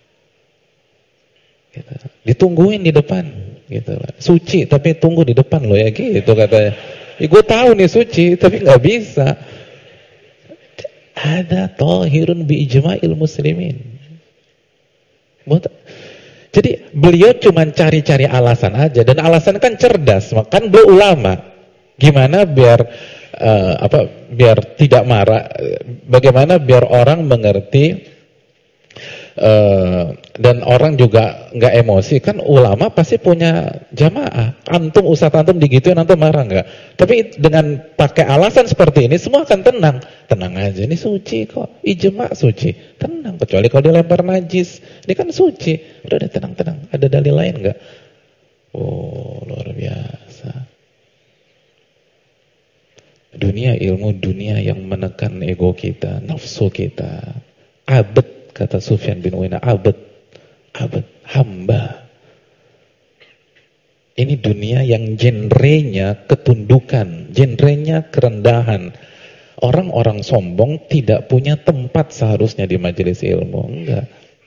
Gitu. Ditungguin di depan, gitu. Suci, tapi tunggu di depan loh ya, gitu katanya. Ya, gue tahu nih suci, tapi nggak bisa. Ada thahirun bi ijma'il muslimin. Jadi beliau cuma cari-cari alasan aja, dan alasan kan cerdas, kan beliau ulama. Gimana biar biar tidak marah? Bagaimana biar orang mengerti dan orang juga nggak emosi? Kan ulama pasti punya jamaah. Antum ustadz antum digituin antum marah nggak? Tapi dengan pakai alasan seperti ini semua akan tenang. Tenang aja, ini suci kok, ijma suci, tenang. Kecuali kalau dilempar najis, ini kan suci. Udah tenang-tenang. Ada dalil lain nggak? Oh, luar biasa. Dunia ilmu, dunia yang menekan ego kita, nafsu kita. Abad, kata Sufyan bin Uyainah, abad, hamba. Ini dunia yang genrenya ketundukan, genrenya kerendahan. Orang-orang sombong tidak punya tempat seharusnya di majelis ilmu. Enggak.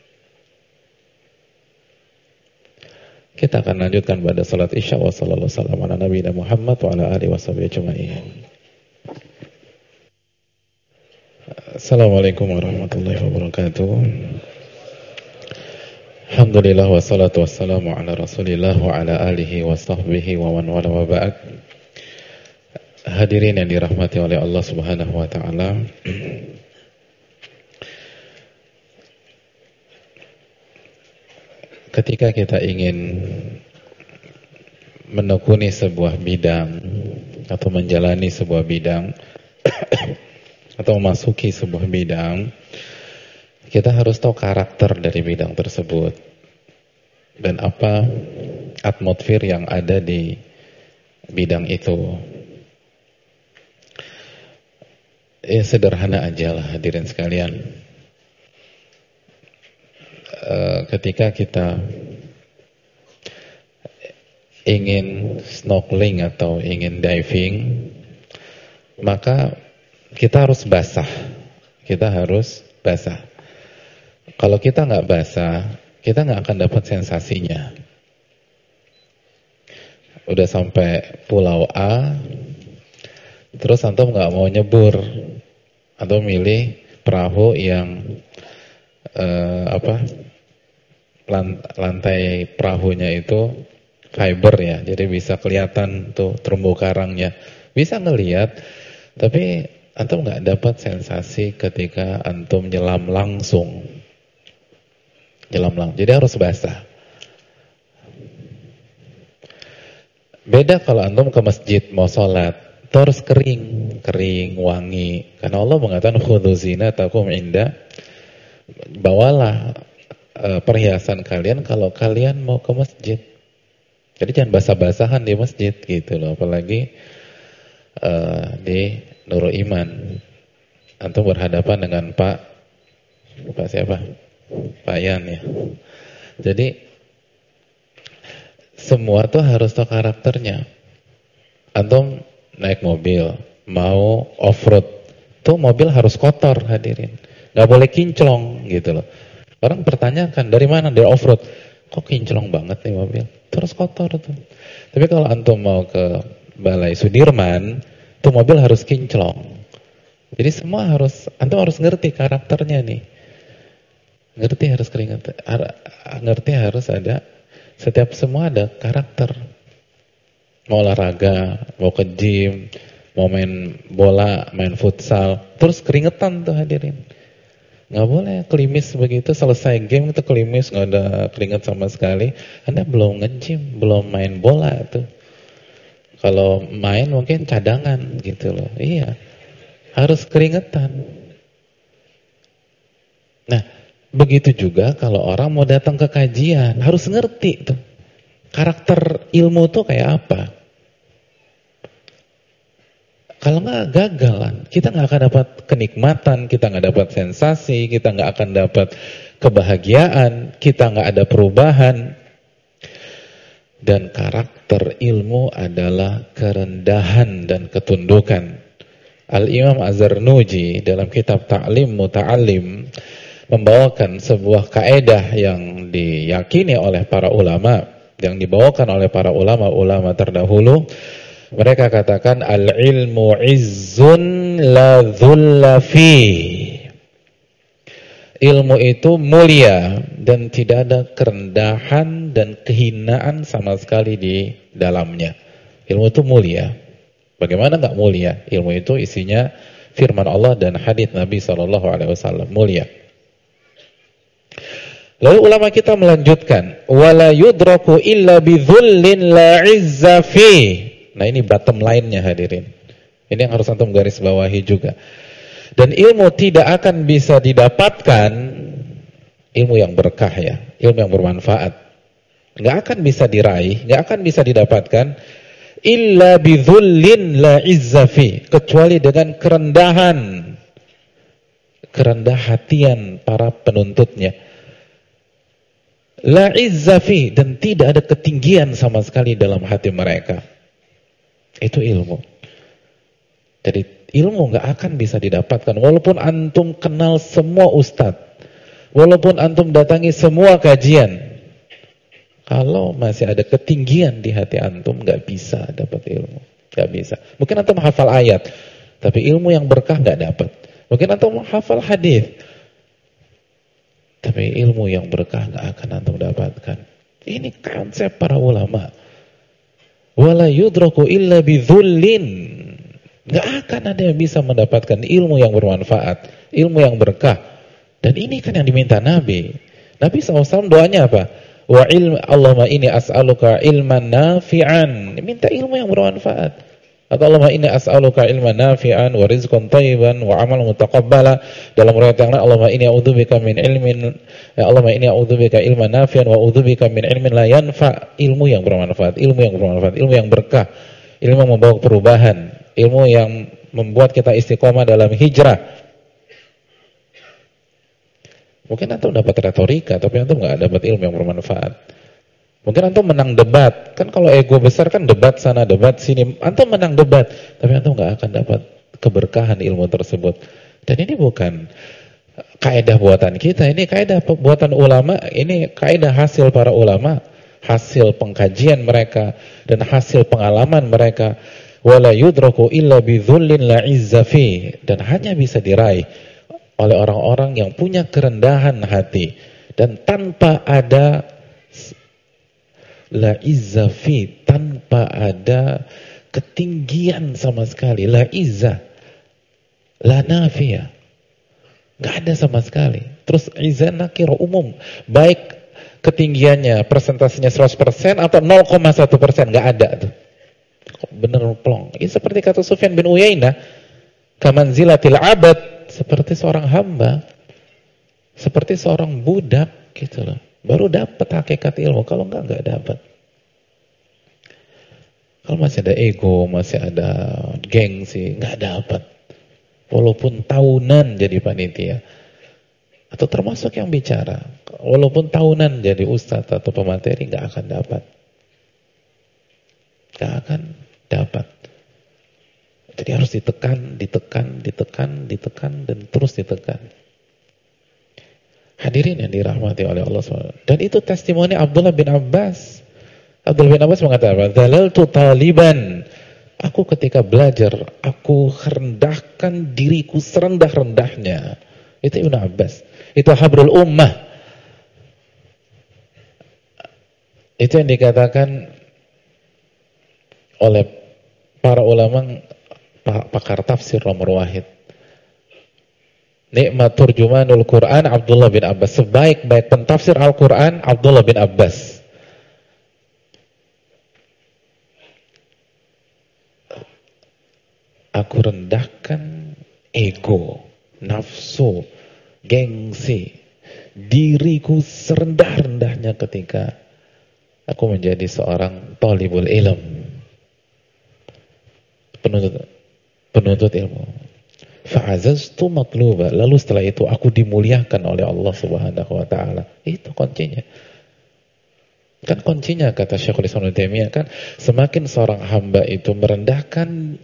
Kita akan lanjutkan pada salat Isya. Wa sallallahu wasallam ala nabiyina Muhammad wa ala alihi washabihi ajma'in. Assalamualaikum warahmatullahi wabarakatuh. Alhamdulillah wassalatu wassalamu ala Rasulillah wa ala alihi wa sahbihi wa man wala wa ba'd. Hadirin yang dirahmati oleh Allah Subhanahu wa taala. Ketika kita ingin menekuni sebuah bidang atau menjalani sebuah bidang atau memasuki sebuah bidang, kita harus tahu karakter dari bidang tersebut dan apa atmosfer yang ada di bidang itu. Ya sederhana aja lah hadirin sekalian. Ketika kita ingin snorkeling atau ingin diving, maka kita harus basah. Kita harus basah. Kalau kita nggak basah, kita nggak akan dapat sensasinya. Udah sampai pulau A, terus antum nggak mau nyebur, atau milih perahu yang lantai perahunya itu fiber ya, jadi bisa kelihatan tuh terumbu karangnya, bisa ngelihat, tapi antum nggak dapat sensasi ketika antum nyelam langsung, jadi harus basah. Beda kalau antum ke masjid mau sholat, itu harus kering, wangi. Karena Allah mengatakan khudzu zinatakum inda, bawalah perhiasan kalian kalau kalian mau ke masjid. Jadi jangan basah-basahan di masjid gitu loh, apalagi di Nurul Iman. Antum berhadapan dengan Pak siapa? Pak Yan ya. Jadi semua tuh harus tahu karakternya. Antum naik mobil, mau off-road, tuh mobil harus kotor hadirin. Gak boleh kinclong gitu loh. Orang bertanyakan, dari mana? Dari off-road. Kok kinclong banget nih mobil? Terus kotor tuh. Tapi kalau antum mau ke Balai Sudirman, tuh mobil harus kinclong. Jadi semua antum harus ngerti karakternya nih. Ngerti harus ada. Setiap semua ada karakter. Mau olahraga, mau ke gym, mau main bola, main futsal, terus keringetan tuh hadirin. Nggak boleh klimis begitu, selesai game itu klimis, nggak ada keringet sama sekali. Anda belum nge-gym, belum main bola tuh. Kalau main mungkin cadangan gitu loh. Iya, harus keringetan. Nah, begitu juga kalau orang mau datang ke kajian, harus ngerti tuh karakter ilmu tuh kayak apa. Kalau nggak gagalan, kita nggak akan dapat kenikmatan, kita nggak dapat sensasi, kita nggak akan dapat kebahagiaan, kita nggak ada perubahan. Dan karakter ilmu adalah kerendahan dan ketundukan. Al-Imam Az-Zarnuji dalam kitab Ta'lim Muta'allim membawakan sebuah kaedah yang diyakini oleh para ulama, yang dibawakan oleh para ulama terdahulu. Mereka katakan al-ilmu izzun la dhulla fi. Ilmu itu mulia dan tidak ada kerendahan dan kehinaan sama sekali di dalamnya. Ilmu itu mulia. Bagaimana enggak mulia? Ilmu itu isinya firman Allah dan hadits Nabi SAW. Mulia. Lalu ulama kita melanjutkan, wala yudraku illa bidhullin la izza fi. Nah, ini bottom line-nya hadirin. Ini yang harus antum garis bawahi juga. Dan ilmu tidak akan bisa didapatkan, ilmu yang berkah ya, ilmu yang bermanfaat, nggak akan bisa diraih, nggak akan bisa didapatkan illa bidhullin la izza fi, kecuali dengan kerendah hatian para penuntutnya. La izza fi, dan tidak ada ketinggian sama sekali dalam hati mereka. Itu ilmu. Jadi ilmu nggak akan bisa didapatkan walaupun antum kenal semua ustadz, walaupun antum datangi semua kajian. Kalau masih ada ketinggian di hati antum, nggak bisa dapat ilmu, nggak bisa. Mungkin antum hafal ayat, tapi ilmu yang berkah nggak dapat. Mungkin antum hafal hadis, tapi ilmu yang berkah nggak akan antum dapatkan. Ini konsep para ulama. Wala yudraku illa bidhullin. Gak akan ada yang bisa mendapatkan ilmu yang bermanfaat, ilmu yang berkah. Dan ini kan yang diminta Nabi. Nabi SAW doanya apa? Wa Allahumma inni as'aluka ilman nafi'an. Minta ilmu yang bermanfaat. Atau Allahumma inni as'aluka ilman nafi'an wa rizqan thayyiban wa amal mutaqabbala. Dalam riwayat yang lain, Allahumma inni a'udzubika min ilmin, ya Allahumma inni a'udzubika ilman nafi'an wa a'udzubika min ilmin la yanfa'. Ilmu yang bermanfaat, ilmu yang bermanfaat, ilmu yang berkah, ilmu yang membawa perubahan. ilmu yang membuat kita istiqomah dalam hijrah. Mungkin antum dapat retorika, tapi antum nggak dapat ilmu yang bermanfaat. Mungkin antum menang debat, kan kalau ego besar kan debat sana, debat sini, antum menang debat, tapi antum nggak akan dapat keberkahan ilmu tersebut. Dan ini bukan kaidah buatan kita, ini kaidah buatan ulama, ini kaidah hasil para ulama, hasil pengkajian mereka dan hasil pengalaman mereka. Wala yudraku illa bidzullin la izza fi, dan hanya bisa diraih oleh orang-orang yang punya kerendahan hati dan tanpa ada la izza fi, tanpa ada ketinggian sama sekali, la izza la nafiyah, nggak ada sama sekali. Terus izza nakira umum, baik ketinggiannya persentasenya 100% atau 0,1%, nggak ada tuh. Bener plong. Ini seperti kata Sufyan bin Uyainah, kamanzilatil abad, seperti seorang hamba, seperti seorang budak gitu loh. Baru dapat hakikat ilmu, kalau enggak dapat. Kalau masih ada ego, masih ada gengsi, enggak dapat. Walaupun tahunan jadi panitia, atau termasuk yang bicara, walaupun tahunan jadi ustadz atau pemateri, enggak akan dapat. Enggak akan dapat. Jadi harus ditekan, dan terus ditekan. Hadirin yang dirahmati oleh Allah SWT. Dan itu testimoni Abdullah bin Abbas. Abdullah bin Abbas mengatakan, "Dhalaltu taliban." Aku ketika belajar, aku rendahkan diriku serendah-rendahnya. Itu Ibnu Abbas. Itu habrul ummah. Itu yang dikatakan oleh para ulama pakar tafsir nomor wahid. Nikmat turjumanul Quran Abdullah bin Abbas. Sebaik-baik pentafsir Al-Quran Abdullah bin Abbas. Aku rendahkan ego, nafsu, gengsi, diriku serendah-rendahnya ketika aku menjadi seorang thalibul ilm, penuntut ilmu. Fa'azaztu matluba, lalu setelah itu aku dimuliakan oleh Allah Subhanahu wa taala. Itu kuncinya. Kan kuncinya kata Syekhul Islam Ibnu Taimiyah, kan semakin seorang hamba itu merendahkan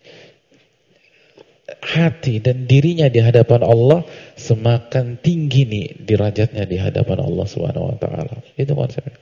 hati dan dirinya di hadapan Allah, semakin tinggi nih derajatnya di hadapan Allah Subhanahu wa taala. Itu konsepnya.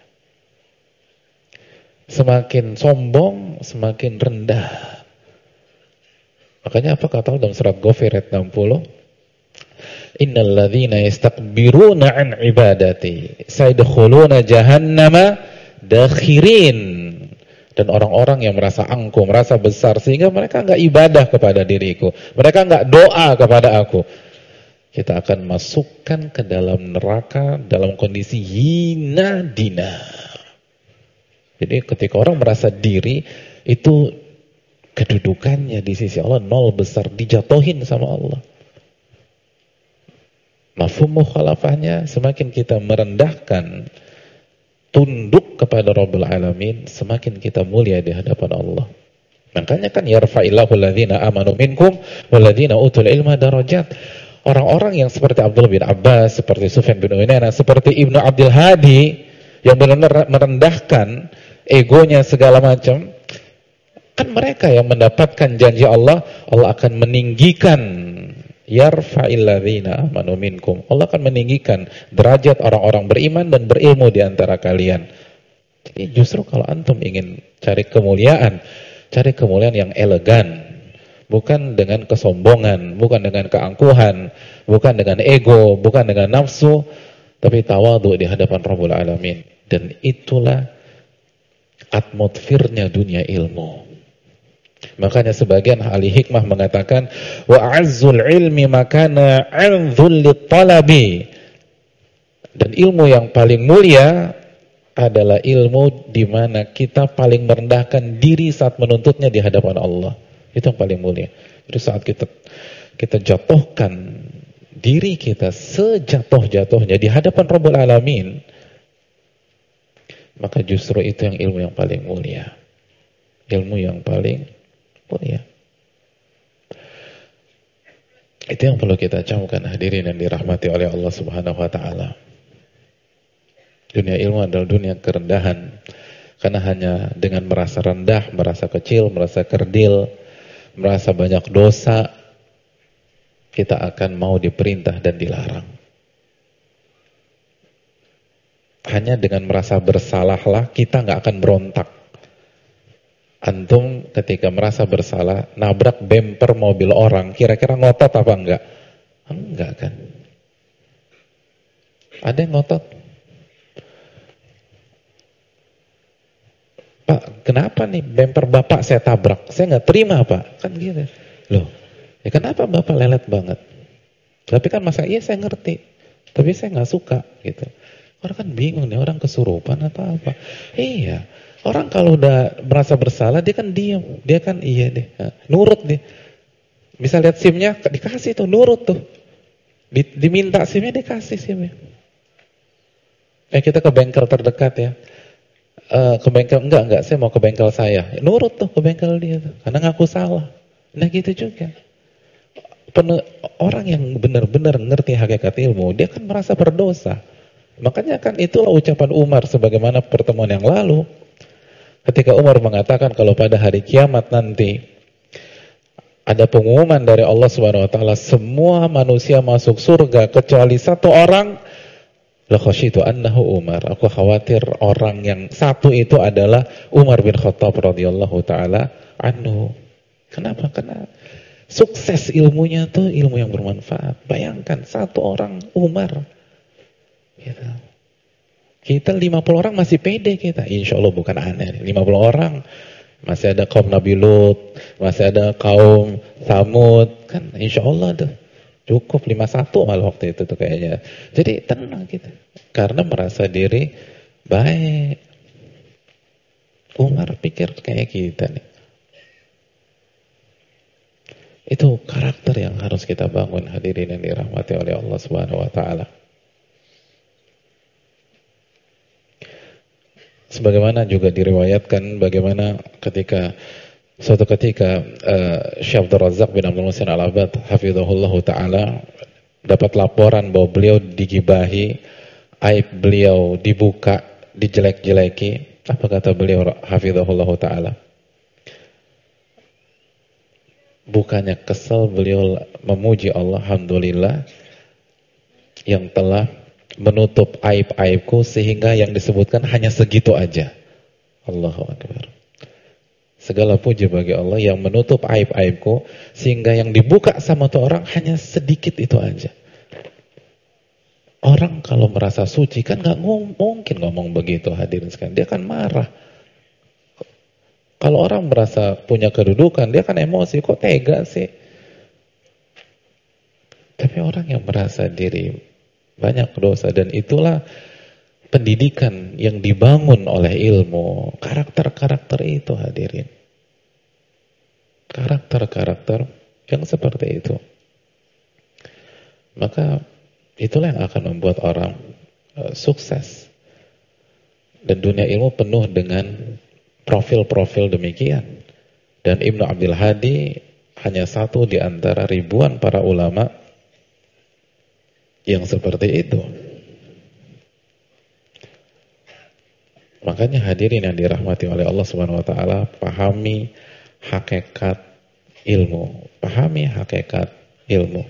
Semakin sombong, semakin rendah. Makanya apa kata Allah dalam surat Ghafir ayat 60? Innal ladzina yastakbiruna an ibadati sayadkhuluna jahannama dakhirin. Dan orang-orang yang merasa angkuh, merasa besar, sehingga mereka enggak ibadah kepada diriku, mereka enggak doa kepada aku, kita akan masukkan ke dalam neraka dalam kondisi hina dina. Jadi ketika orang merasa diri, itu kedudukannya di sisi Allah nol besar, dijatuhin sama Allah. Mafhum mukhalafahnya, semakin kita merendahkan, tunduk kepada Rabbul Alamin, semakin kita mulia di hadapan Allah. Makanya kan yarfa'illahu alladhina amanu minkum walladhina utul ilma darajat. Orang-orang yang seperti Abdullah bin Abbas, seperti Sufyan bin Uyainah, seperti Ibnu Abdul Hadi yang benar-benar merendahkan egonya segala macam, kan mereka yang mendapatkan janji Allah, Allah akan meninggikan, yarfa'il ladzina amanu minkum, Allah akan meninggikan derajat orang-orang beriman dan berilmu di antara kalian. Jadi justru kalau antum ingin cari kemuliaan yang elegan, bukan dengan kesombongan, bukan dengan keangkuhan, bukan dengan ego, bukan dengan nafsu, tapi tawadhu di hadapan Rabbul Alamin. Dan itulah atmosfernya dunia ilmu. Makanya sebagian ahli hikmah mengatakan, wa azzul ilmi makana an dhullit talabi. Dan ilmu yang paling mulia adalah ilmu di mana kita paling merendahkan diri saat menuntutnya di hadapan Allah. Itu yang paling mulia. Jadi saat kita jatuhkan diri kita sejatuh-jatuhnya di hadapan Rabbul Alamin, maka justru itu yang ilmu yang paling mulia. Ilmu yang paling mulia. Itu yang perlu kita camkan, hadirin yang dirahmati oleh Allah Subhanahu wa taala. Dunia ilmu adalah dunia kerendahan. Karena hanya dengan merasa rendah, merasa kecil, merasa kerdil, merasa banyak dosa, kita akan mau diperintah dan dilarang. Hanya dengan merasa bersalahlah kita nggak akan berontak. Antum ketika merasa bersalah, nabrak bemper mobil orang, kira-kira ngotot apa enggak? Enggak kan? Ada yang ngotot? Pak, kenapa nih bemper bapak saya tabrak? Saya nggak terima pak, kan gitu. Loh, ya kenapa bapak lelet banget? Tapi kan masa iya saya ngerti, tapi saya nggak suka gitu. Orang kan bingung nih, orang kesurupan atau apa? Iya. Orang kalau udah merasa bersalah, dia kan diam. Dia kan iya deh, nurut deh. Bisa lihat SIM-nya, dikasih tuh, nurut tuh. Diminta SIM-nya, dikasih SIM-nya. Kita ke bengkel terdekat ya. Ke bengkel, enggak, saya mau ke bengkel saya. Nurut tuh ke bengkel dia tuh, karena ngaku salah. Nah gitu juga. Orang yang benar-benar ngerti hakikat ilmu, dia kan merasa berdosa. Makanya kan itulah ucapan Umar sebagaimana pertemuan yang lalu. Ketika Umar mengatakan kalau pada hari kiamat nanti ada pengumuman dari Allah Subhanahu wa taala semua manusia masuk surga kecuali satu orang, la khasyitu annahu Umar. Aku khawatir orang yang satu itu adalah Umar bin Khattab radhiyallahu taala anhu. Kenapa? Karena sukses ilmunya tuh ilmu yang bermanfaat. Bayangkan satu orang Umar. Gitu. Kita 50 orang masih pede kita. Insya Allah bukan aneh. 50 orang. Masih ada kaum Nabi Lut. Masih ada kaum Samud. Kan insya Allah tuh. Cukup 51 malah waktu itu tuh kayaknya. Jadi tenang kita. Karena merasa diri baik. Umar pikir kayak kita nih. Itu karakter yang harus kita bangun, hadirin yang dirahmati oleh Allah Subhanahu wa taala. Sebagaimana juga diriwayatkan bagaimana suatu ketika Syekh Abdul Razak bin Abdul Muhsin Al-Abbad hafizahullah taala dapat laporan bahwa beliau digibahi, aib beliau dibuka, dijelek-jeleki. Apa kata beliau hafizahullah taala? Bukannya kesal, beliau memuji Allah, alhamdulillah yang telah menutup aib-aibku sehingga yang disebutkan hanya segitu aja. Allahu Akbar. Segala puji bagi Allah yang menutup aib-aibku sehingga yang dibuka sama tuh orang hanya sedikit itu aja. Orang kalau merasa suci kan gak mungkin ngomong begitu, hadirin sekalian. Dia kan marah. Kalau orang merasa punya kedudukan, dia kan emosi, kok tega sih? Tapi orang yang merasa diri banyak dosa, dan itulah pendidikan yang dibangun oleh ilmu. Karakter-karakter itu, hadirin. Karakter-karakter yang seperti itu. Maka itulah yang akan membuat orang sukses. Dan dunia ilmu penuh dengan profil-profil demikian. Dan Ibnu Abdul Hadi hanya satu di antara ribuan para ulama yang seperti itu. Makanya hadirin yang dirahmati oleh Allah Subhanahu wa taala, pahami hakikat ilmu. Pahami hakikat ilmu.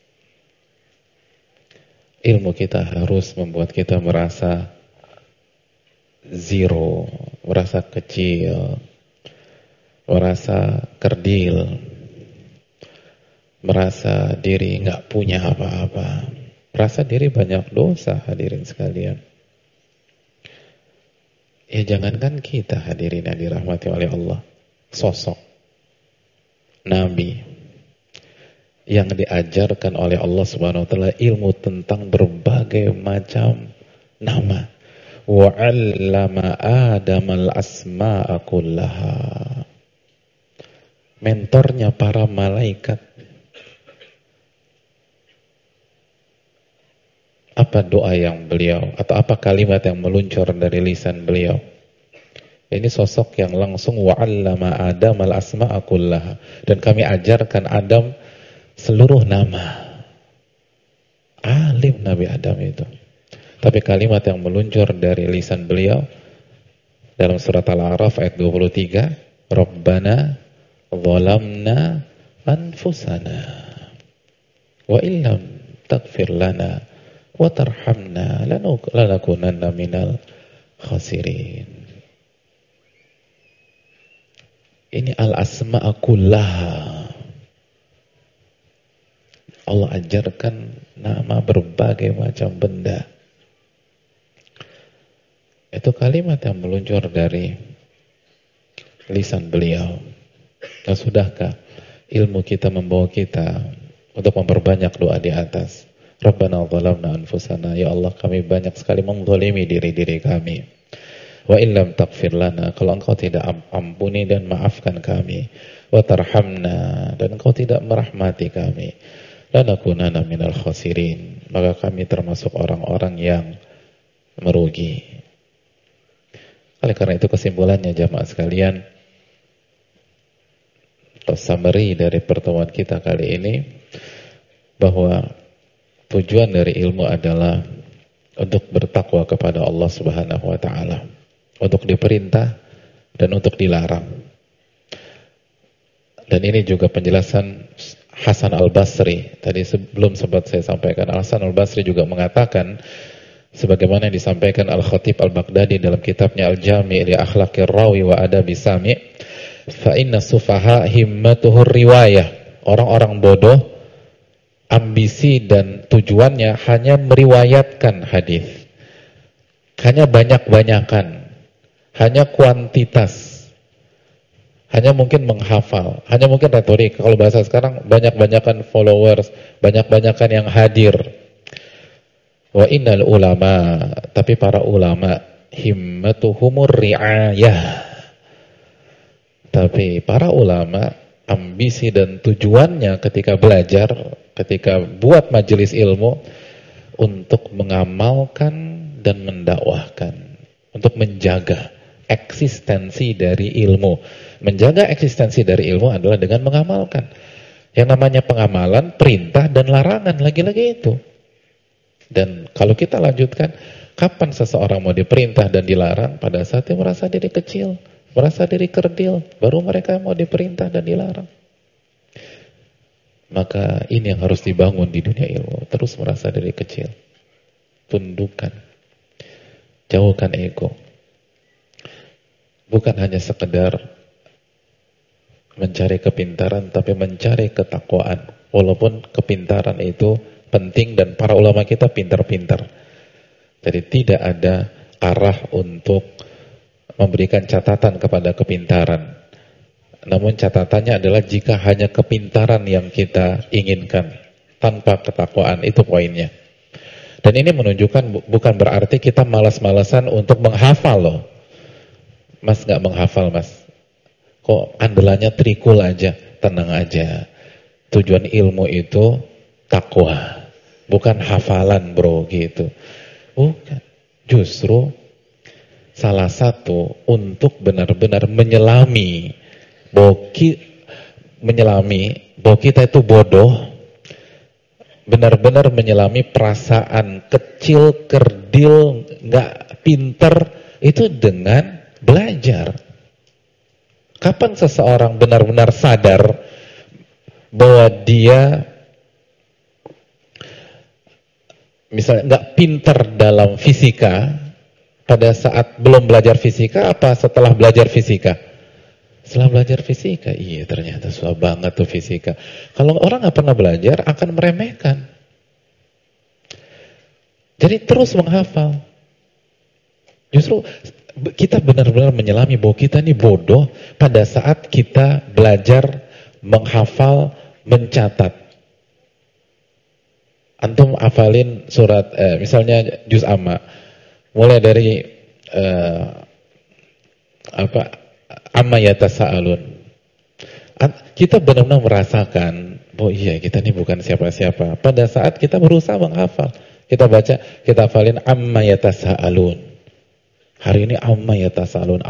Ilmu kita harus membuat kita merasa zero, merasa kecil, merasa kerdil, merasa diri nggak punya apa-apa. Rasa diri banyak dosa, hadirin sekalian. Ya jangankan kita, hadirin yang dirahmati oleh Allah, sosok Nabi yang diajarkan oleh Allah Subhanahu wa taala ilmu tentang berbagai macam nama. Wa 'allama Adamal asma'a kullaha. Mentornya para malaikat. Apa doa yang beliau, atau apa kalimat yang meluncur dari lisan beliau? Ini sosok yang langsung wa'allama Adam al-asma'a kullaha. Dan kami ajarkan Adam seluruh nama. Alim Nabi Adam itu. Tapi kalimat yang meluncur dari lisan beliau dalam surat Al-A'raf ayat 23, Rabbana zalamna anfusana wa illam taghfir lana wa tarhamna lanakunanna minal khasirin. Ini al-asma'a kullaha. Allah ajarkan nama berbagai macam benda. Itu kalimat yang meluncur dari lisan beliau. Nah, sudahkah ilmu kita membawa kita untuk memperbanyak doa di atas? Rabbana zalamna anfusana, ya Allah kami banyak sekali menzalimi diri-diri kami. Wa illam taghfir lana, kalau engkau tidak ampuni dan maafkan kami. Wa tarhamna, dan engkau tidak merahmati kami. Lanakunanna minal khasirin, maka kami termasuk orang-orang yang merugi. Oleh karena itu kesimpulannya jamaah sekalian, atau summary dari pertemuan kita kali ini, bahwa tujuan dari ilmu adalah untuk bertakwa kepada Allah Subhanahu wa taala, untuk diperintah dan untuk dilarang. Dan ini juga penjelasan Hasan Al-Basri. Tadi sebelum sempat saya sampaikan, Hasan Al-Basri juga mengatakan sebagaimana yang disampaikan Al-Khatib Al-Baghdadi dalam kitabnya Al-Jami' li Akhlaqir Rawi wa Adabi Sami', fa inna sufaha himmatuhur riwayah. Orang-orang bodoh ambisi dan tujuannya hanya meriwayatkan hadis. Hanya banyak-banyakan, hanya kuantitas. Hanya mungkin menghafal, hanya mungkin retorik. Kalau bahasa sekarang banyak-banyakan followers, banyak-banyakan yang hadir. Wa innal ulama, tapi para ulama himmatuhumur ri'ayah. Tapi para ulama ambisi dan tujuannya ketika belajar, ketika buat majelis ilmu, untuk mengamalkan dan mendakwahkan, untuk menjaga eksistensi dari ilmu. Menjaga eksistensi dari ilmu adalah dengan mengamalkan. Yang namanya pengamalan, perintah dan larangan, lagi-lagi itu. Dan kalau kita lanjutkan, kapan seseorang mau diperintah dan dilarang? Pada saat dia merasa diri kecil, merasa diri kerdil, baru mereka mau diperintah dan dilarang. Maka ini yang harus dibangun di dunia ilmu. Terus merasa diri kecil, tundukkan, jauhkan ego. Bukan hanya sekedar mencari kepintaran, tapi mencari ketakwaan. Walaupun kepintaran itu penting dan para ulama kita pintar-pintar. Jadi tidak ada arah untuk memberikan catatan kepada kepintaran. Namun catatannya adalah jika hanya kepintaran yang kita inginkan tanpa ketakwaan, itu poinnya. Dan ini menunjukkan bukan berarti kita malas-malasan untuk menghafal loh. Mas gak menghafal mas, kok andalannya trikul aja, tenang aja. Tujuan ilmu itu takwa, bukan hafalan bro gitu. Bukan. Justru salah satu untuk benar-benar menyelami bahwa kita itu bodoh, benar-benar menyelami perasaan kecil, kerdil, gak pinter, itu dengan belajar. Kapan seseorang benar-benar sadar bahwa dia misalnya nggak pinter dalam fisika, pada saat belum belajar fisika apa setelah belajar fisika? Setelah belajar fisika, iya ternyata susah banget tuh fisika. Kalau orang nggak pernah belajar akan meremehkan. Jadi terus menghafal. Justru kita benar-benar menyelami bahwa kita ini bodoh pada saat kita belajar menghafal, mencatat. Antum hafalin surat, misalnya juz amma, mulai dari amma yatasaalun. Kita benar-benar merasakan bahwa iya kita ini bukan siapa-siapa. Pada saat kita berusaha menghafal, kita baca, kita hafalin amma yatasaalun. Hari ini amma yatasaalun,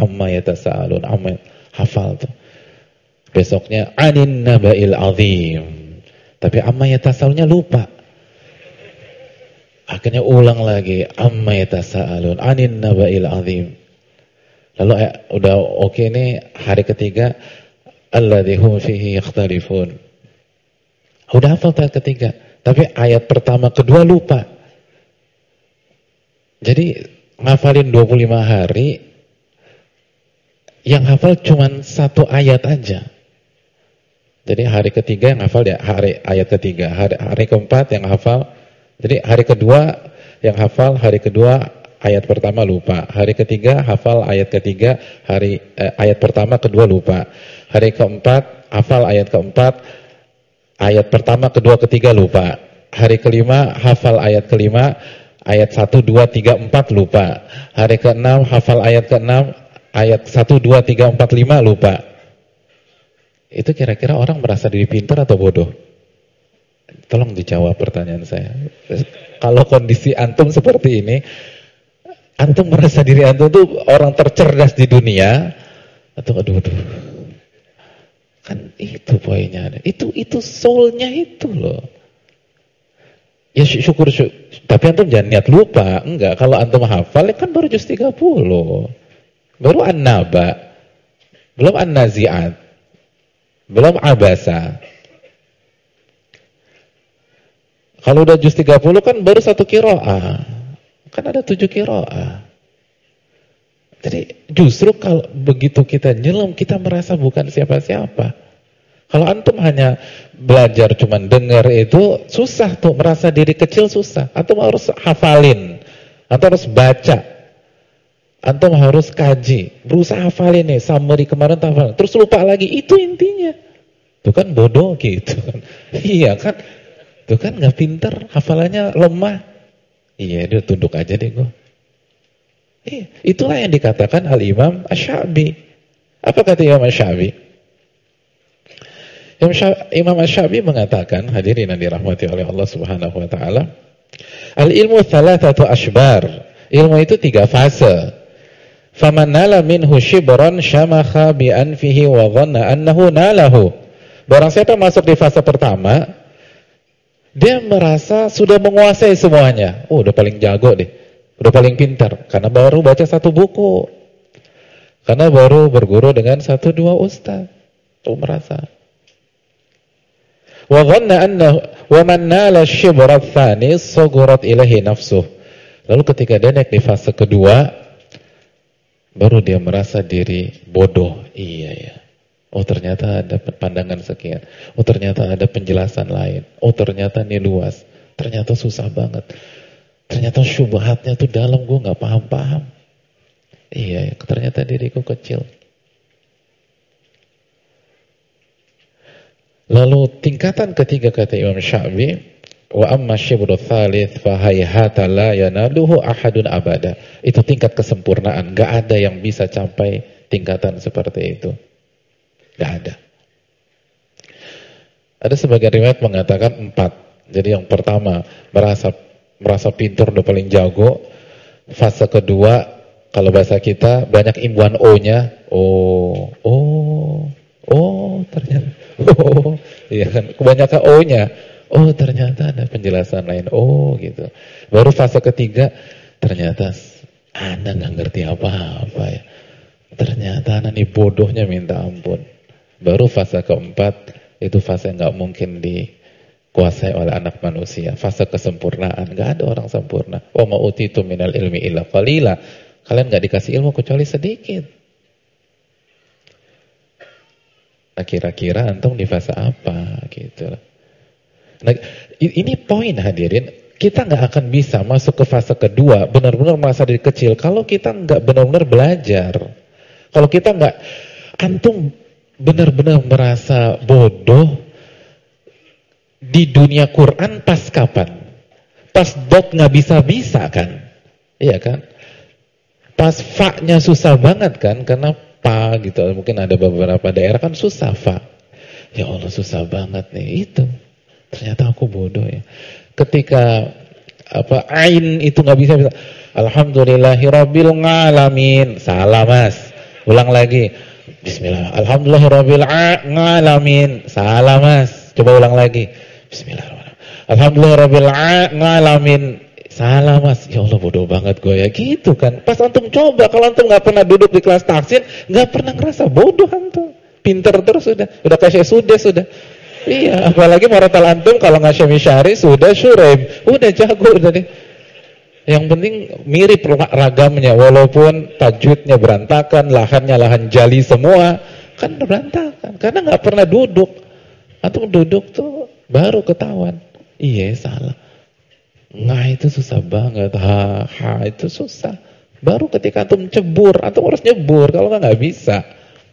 hafal tuh. Besoknya anin naba'il azim. Tapi amma yatasaalunnya lupa. Akhirnya ulang lagi, amma yatasaalun anin naba'il azim. Lalu udah oke nih, hari ketiga, alladzi hum fihi yakhtalifun. Udah hafal ayat ketiga, tapi ayat pertama kedua lupa. Jadi ngafalin 25 hari, yang hafal cuman satu ayat aja. Jadi hari ketiga yang hafal ya ayat ketiga, hari keempat yang hafal. Jadi hari kedua yang hafal, hari kedua ayat pertama lupa. Hari ketiga hafal ayat ketiga, ayat pertama kedua lupa. Hari keempat hafal ayat keempat, ayat pertama kedua ketiga lupa. Hari kelima hafal ayat kelima, ayat 1 2 3 4 lupa. Hari keenam hafal ayat keenam, ayat 1 2 3 4 5 lupa. Itu kira-kira orang merasa diri pintar atau bodoh? Tolong dijawab pertanyaan saya. Kalau kondisi antum seperti ini, antum merasa diri antum itu orang tercerdas di dunia atau aduh. Kan itu poinnya. Itu soulnya itu loh. Ya syukur. Tapi antum jangan niat lupa. Enggak, kalau antum hafal kan baru juz 30. Baru An-Naba. Belum An-Nazi'at. Belum Abasa. Kalau udah juz 30 kan baru 1 qiraah. Kan ada 7 qiraah. Jadi justru kalau begitu kita nyelam, kita merasa bukan siapa-siapa. Kalau antum hanya belajar cuman dengar itu susah tuh, merasa diri kecil susah. Antum harus hafalin, antum harus baca, antum harus kaji, berusaha hafalin nih, summary kemarin hafalin, terus lupa lagi, itu intinya. Itu kan bodoh gitu kan. Iya kan? Itu kan nggak pinter, hafalannya lemah. Iya, dia tunduk aja deh gue. Itulah yang dikatakan Al-Imam Asy-Sya'bi. Apa kata Imam Asy-Sya'bi? Imam Asy-Sya'bi mengatakan, hadirin yang dirahmati oleh Allah Subhanahu wa taala, al-ilmu thalathatu ashbar. Ilmu itu 3 fase. Faman nala minhu shibran syamakha bi anfihi wa dhanna annahu nalahu. Barang siapa masuk di fase pertama, dia merasa sudah menguasai semuanya. Oh, udah paling jago deh. Udah paling pintar. Karena baru baca 1 buku. Karena baru berguru dengan 1-2 ustaz. Tuh merasa. Wa dhanna annahu wa man nala shibra tsani sagharat ilaihi nafsuh. Lalu ketika dia naik di fase kedua, baru dia merasa diri bodoh. Iya ya. Oh ternyata ada pandangan sekian. Oh ternyata ada penjelasan lain. Oh ternyata ini luas. Ternyata susah banget. Ternyata syubhatnya tuh dalam, gue gak paham-paham. Iya, ternyata diriku kecil. Lalu tingkatan ketiga kata Imam Sya'bi, wa amma syibru tsalits fa hayhata la yanaluhu ahadun abada. Itu tingkat kesempurnaan, gak ada yang bisa capai tingkatan seperti itu. Gak ada. Ada sebagian riwayat mengatakan 4. Jadi yang pertama merasa pintar udah paling jago. Fase kedua, kalau bahasa kita banyak imbuhan O-nya. Ternyata. Iya kan, kebanyakan O-nya. Oh, ternyata ada penjelasan lain. Oh, gitu. Baru fase ketiga, ternyata Anda nggak ngerti apa-apa ya. Ternyata Anda nih bodohnya minta ampun. Baru fase keempat, itu fase yang nggak mungkin dikuasai oleh anak manusia. Fase kesempurnaan, nggak ada orang sempurna. Wa ma utitu minal ilmi illa qalila. Kalian nggak dikasih ilmu kecuali sedikit. Nah, kira-kira antum di fase apa gitu. Nah, ini poin hadirin. Kita nggak akan bisa masuk ke fase kedua benar-benar merasa diri kecil kalau kita nggak benar-benar belajar. Kalau kita nggak, antum benar-benar merasa bodoh di dunia Quran pas kapan? Pas dot nggak bisa-bisa kan? Iya kan? Pas fa-nya susah banget kan? Karena pa gitu, mungkin ada beberapa daerah kan susah fa. Ya Allah susah banget nih itu. Ternyata aku bodoh ya. Ketika ain itu nggak bisa. Alhamdulillahirabbil alamin. Salah mas. Ulang lagi. Bismillah. Alhamdulillahirabbil alamin. Salah mas. Coba ulang lagi. Bismillahirrahmanirrahim. Alhamdulillahirabbil alamin. Salah mas, ya Allah bodoh banget gue ya gitu kan. Pas antum coba, kalau antum nggak pernah duduk di kelas tahsin, nggak pernah ngerasa bodoh antum. Pinter terus udah kayak sudah. Iya, apalagi maratal antum kalau nggak syari sudah syuraim, udah jago udah deh. Yang penting mirip ragamnya, walaupun tajwidnya berantakan, lahannya lahan jali semua, kan berantakan karena nggak pernah duduk. Antum duduk tuh baru ketahuan. Iya salah. Nah itu susah banget, itu susah. Baru ketika antum cebur, antum harus nyebur, kalau nggak bisa.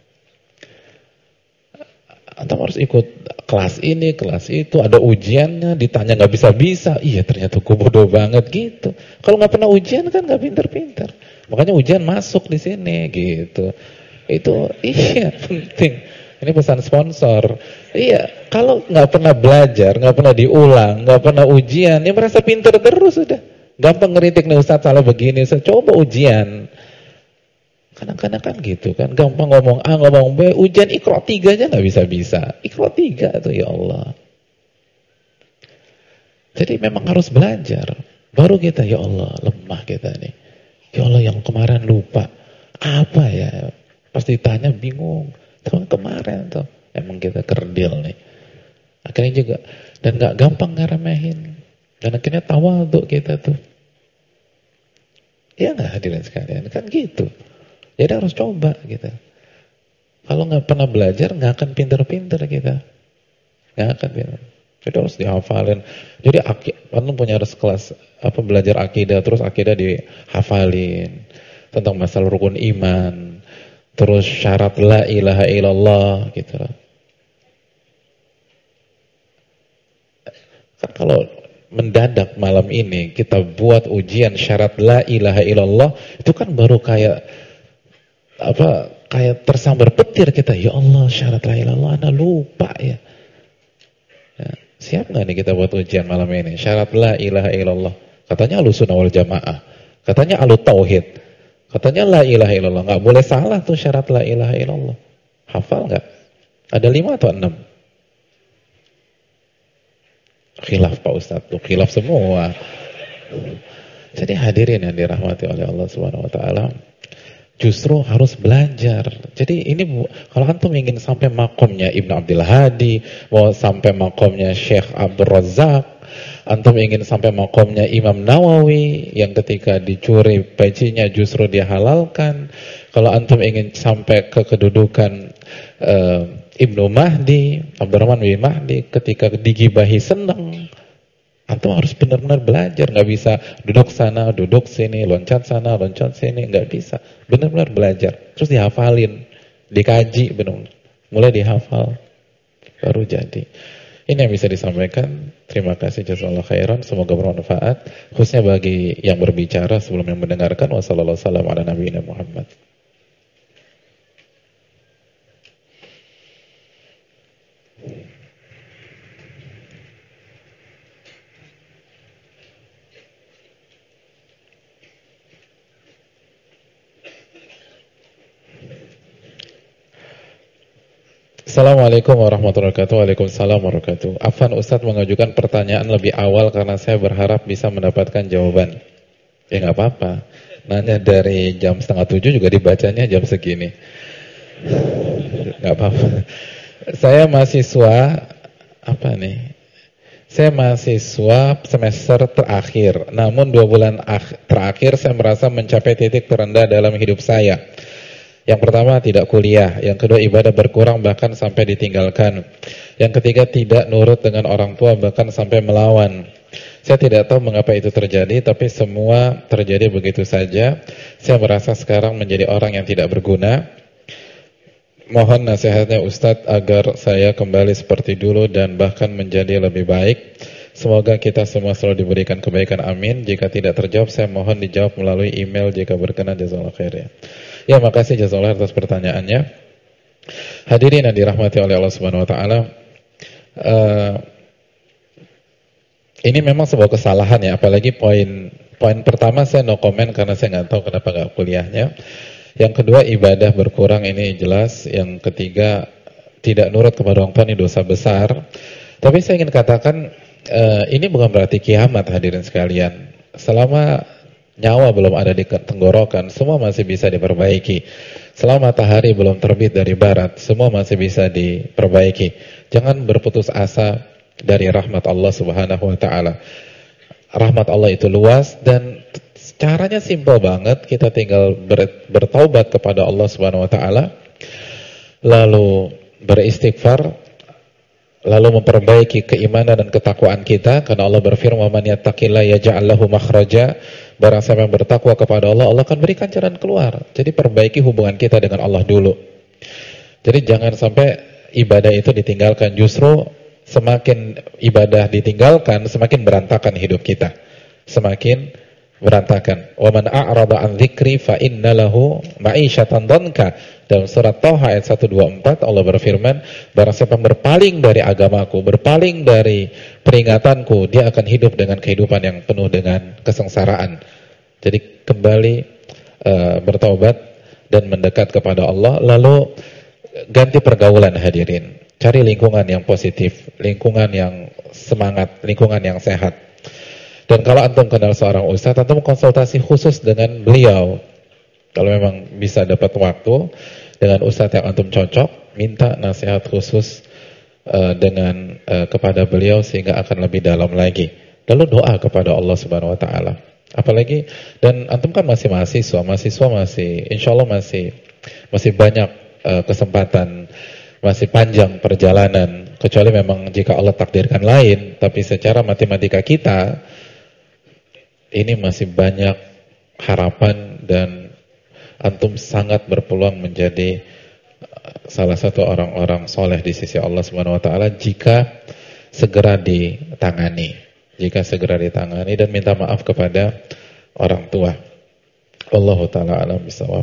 Antum harus ikut kelas ini, kelas itu, ada ujiannya, ditanya nggak bisa-bisa, iya ternyata gue bodoh banget gitu. Kalau nggak pernah ujian kan nggak pinter-pinter. Makanya ujian masuk di sini gitu. Itu iya penting. Ini pesan sponsor. Iya, kalau nggak pernah belajar, nggak pernah diulang, nggak pernah ujian, ya merasa pinter terus sudah. Gampang ngeritik nih Ustaz salah begini, saya coba ujian. Kadang-kadang kan gitu kan, gampang ngomong A, ngomong B, ujian Iqra 3 aja nggak bisa-bisa. Iqra 3 tuh ya Allah. Jadi memang harus belajar. Baru kita, ya Allah, lemah kita nih. Ya Allah yang kemarin lupa. Apa ya? Pasti tanya bingung. Tahun kemarin tuh emang kita kerdil nih. Akhirnya juga dan nggak gampang ngeremehin. Dan akhirnya tawadhu kita tuh. Ya nggak hadirin sekalian, kan gitu. Jadi harus coba gitu. Kalau nggak pernah belajar nggak akan pinter-pinter kita. Nggak akan pinter. Jadi harus dihafalin. Jadi antum punya harus kelas belajar akidah, terus akidah dihafalin tentang masalah rukun iman. Terus syarat la ilaha illallah gitu. Kan kalau mendadak malam ini kita buat ujian syarat la ilaha illallah, itu kan baru kayak tersambar petir kita. Ya Allah, syarat la ilaha illallah ana lupa ya. Siap nggak nih kita buat ujian malam ini? Syarat la ilaha illallah. Katanya Ahlussunnah wal Jamaah. Katanya Ahlut Tauhid. Katanya la ilaha illallah, nggak boleh salah tuh syarat la ilaha illallah. Hafal nggak? Ada 5 atau 6? Khilaf Pak Ustadz, tuh khilaf semua. Jadi hadirin yang dirahmati oleh Allah Subhanahu Wa Taala, justru harus belajar. Jadi ini kalau antum ingin sampai makomnya Ibnu Abdul Hadi, mau sampai makomnya Syekh Abdul Razak, antum ingin sampai makomnya Imam Nawawi yang ketika dicuri pecinya justru dihalalkan. Kalau antum ingin sampai ke kedudukan Ibnu Mahdi, Abdurrahman bin Mahdi, ketika digibahi senang, antum harus benar-benar belajar. Nggak bisa duduk sana, duduk sini, loncat sana, loncat sini, nggak bisa. Benar-benar belajar, terus dihafalin, dikaji, benar, mulai dihafal, baru jadi. Ini yang bisa disampaikan. Terima kasih, jazakallahu khairan. Semoga bermanfaat, khususnya bagi yang berbicara sebelum yang mendengarkan. Wassalamualaikum warahmatullahi wabarakatuh. Assalamualaikum warahmatullahi wabarakatuh. Waalaikumsalam warahmatullahi wabarakatuh. Afwan, Ustadz mengajukan pertanyaan lebih awal karena saya berharap bisa mendapatkan jawaban. Ya nggak apa-apa. Nanya dari jam 6:30 juga dibacanya jam segini. Nggak apa-apa. Saya mahasiswa Saya mahasiswa semester terakhir. Namun 2 bulan terakhir saya merasa mencapai titik terendah dalam hidup saya. Yang pertama, tidak kuliah. Yang kedua, ibadah berkurang bahkan sampai ditinggalkan. Yang ketiga, tidak nurut dengan orang tua bahkan sampai melawan. Saya tidak tahu mengapa itu terjadi, tapi semua terjadi begitu saja. Saya merasa sekarang menjadi orang yang tidak berguna. Mohon nasihatnya Ustadz agar saya kembali seperti dulu dan bahkan menjadi lebih baik. Semoga kita semua selalu diberikan kebaikan, amin. Jika tidak terjawab, saya mohon dijawab melalui email jika berkenan. Jazakallahu khairan. Ya, makasih jazakallahu atas pertanyaannya. Hadirin yang dirahmati oleh Allah Subhanahu wa taala. Ini memang sebuah kesalahan ya, apalagi poin pertama saya no comment karena saya nggak tahu kenapa nggak kuliahnya. Yang kedua, ibadah berkurang, ini jelas. Yang ketiga, tidak nurut kepada orang tua, ini dosa besar. Tapi saya ingin katakan, ini bukan berarti kiamat hadirin sekalian. Selama nyawa belum ada di tenggorokan, semua masih bisa diperbaiki. Selama matahari belum terbit dari barat, semua masih bisa diperbaiki. Jangan berputus asa dari rahmat Allah Subhanahu wa taala. Rahmat Allah itu luas dan caranya simpel banget. Kita tinggal bertaubat kepada Allah Subhanahu wa taala, lalu beristighfar, lalu memperbaiki keimanan dan ketakwaan kita, karena Allah berfirman, "Man yattaqillaha yaj'al lahu makhraja." Barang siapa yang bertakwa kepada Allah, Allah akan berikan jalan keluar. Jadi perbaiki hubungan kita dengan Allah dulu. Jadi jangan sampai ibadah itu ditinggalkan. Justru semakin ibadah ditinggalkan, semakin berantakan hidup kita. Semakin berantakan. Wa man a'rada an dzikri fa inna lahu ma'isyatan dhanka. Dalam surat Thaha ayat 124 Allah berfirman, barang siapa yang berpaling dari agamaku, berpaling dari peringatanku, dia akan hidup dengan kehidupan yang penuh dengan kesengsaraan. Jadi kembali bertaubat dan mendekat kepada Allah, lalu ganti pergaulan hadirin. Cari lingkungan yang positif, lingkungan yang semangat, lingkungan yang sehat. Dan kalau antum kenal seorang ustaz, antum konsultasi khusus dengan beliau. Kalau memang bisa dapat waktu dengan ustaz yang antum cocok, minta nasihat khusus kepada beliau sehingga akan lebih dalam lagi. Lalu doa kepada Allah Subhanahu wa taala. Apalagi dan antum kan masih mahasiswa masih insyaallah masih banyak kesempatan, masih panjang perjalanan, kecuali memang jika Allah takdirkan lain. Tapi secara matematika kita ini masih banyak harapan dan antum sangat berpeluang menjadi salah satu orang-orang soleh di sisi Allah Subhanahu wa taala jika segera ditangani. Dan minta maaf kepada orang tua. Wallahu taala alam bisawab.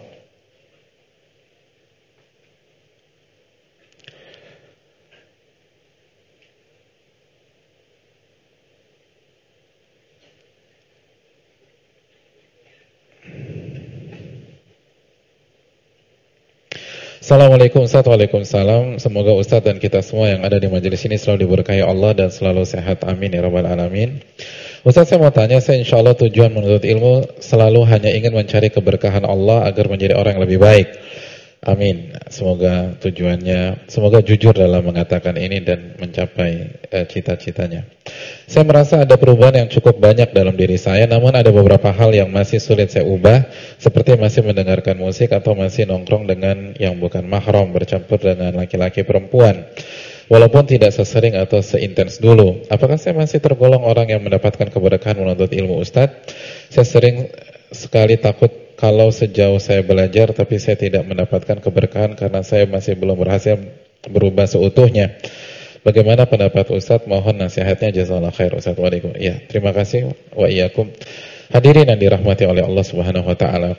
Assalamualaikum Ustaz. Waalaikumsalam. Semoga Ustaz dan kita semua yang ada di majelis ini selalu diberkahi Allah dan selalu sehat, amin ya rabbal alamin. Ustaz, saya mau tanya, saya insya Allah tujuan menuntut ilmu selalu hanya ingin mencari keberkahan Allah agar menjadi orang yang lebih baik. Amin. Semoga tujuannya, semoga jujur dalam mengatakan ini dan mencapai cita-citanya. Saya merasa ada perubahan yang cukup banyak dalam diri saya, namun ada beberapa hal yang masih sulit saya ubah, seperti masih mendengarkan musik atau masih nongkrong dengan yang bukan mahram, bercampur dengan laki-laki perempuan. Walaupun tidak sesering atau seintens dulu. Apakah saya masih tergolong orang yang mendapatkan keberkahan menuntut ilmu Ustaz? Saya sering sekali takut kalau sejauh saya belajar tapi saya tidak mendapatkan keberkahan karena saya masih belum berhasil berubah seutuhnya. Bagaimana pendapat Ustaz? Mohon nasihatnya, jazakallahu khair Ustaz. Waalaikumsalam. Ya, terima kasih wa iyyakum. Hadirin yang dirahmati oleh Allah Subhanahu wa taala.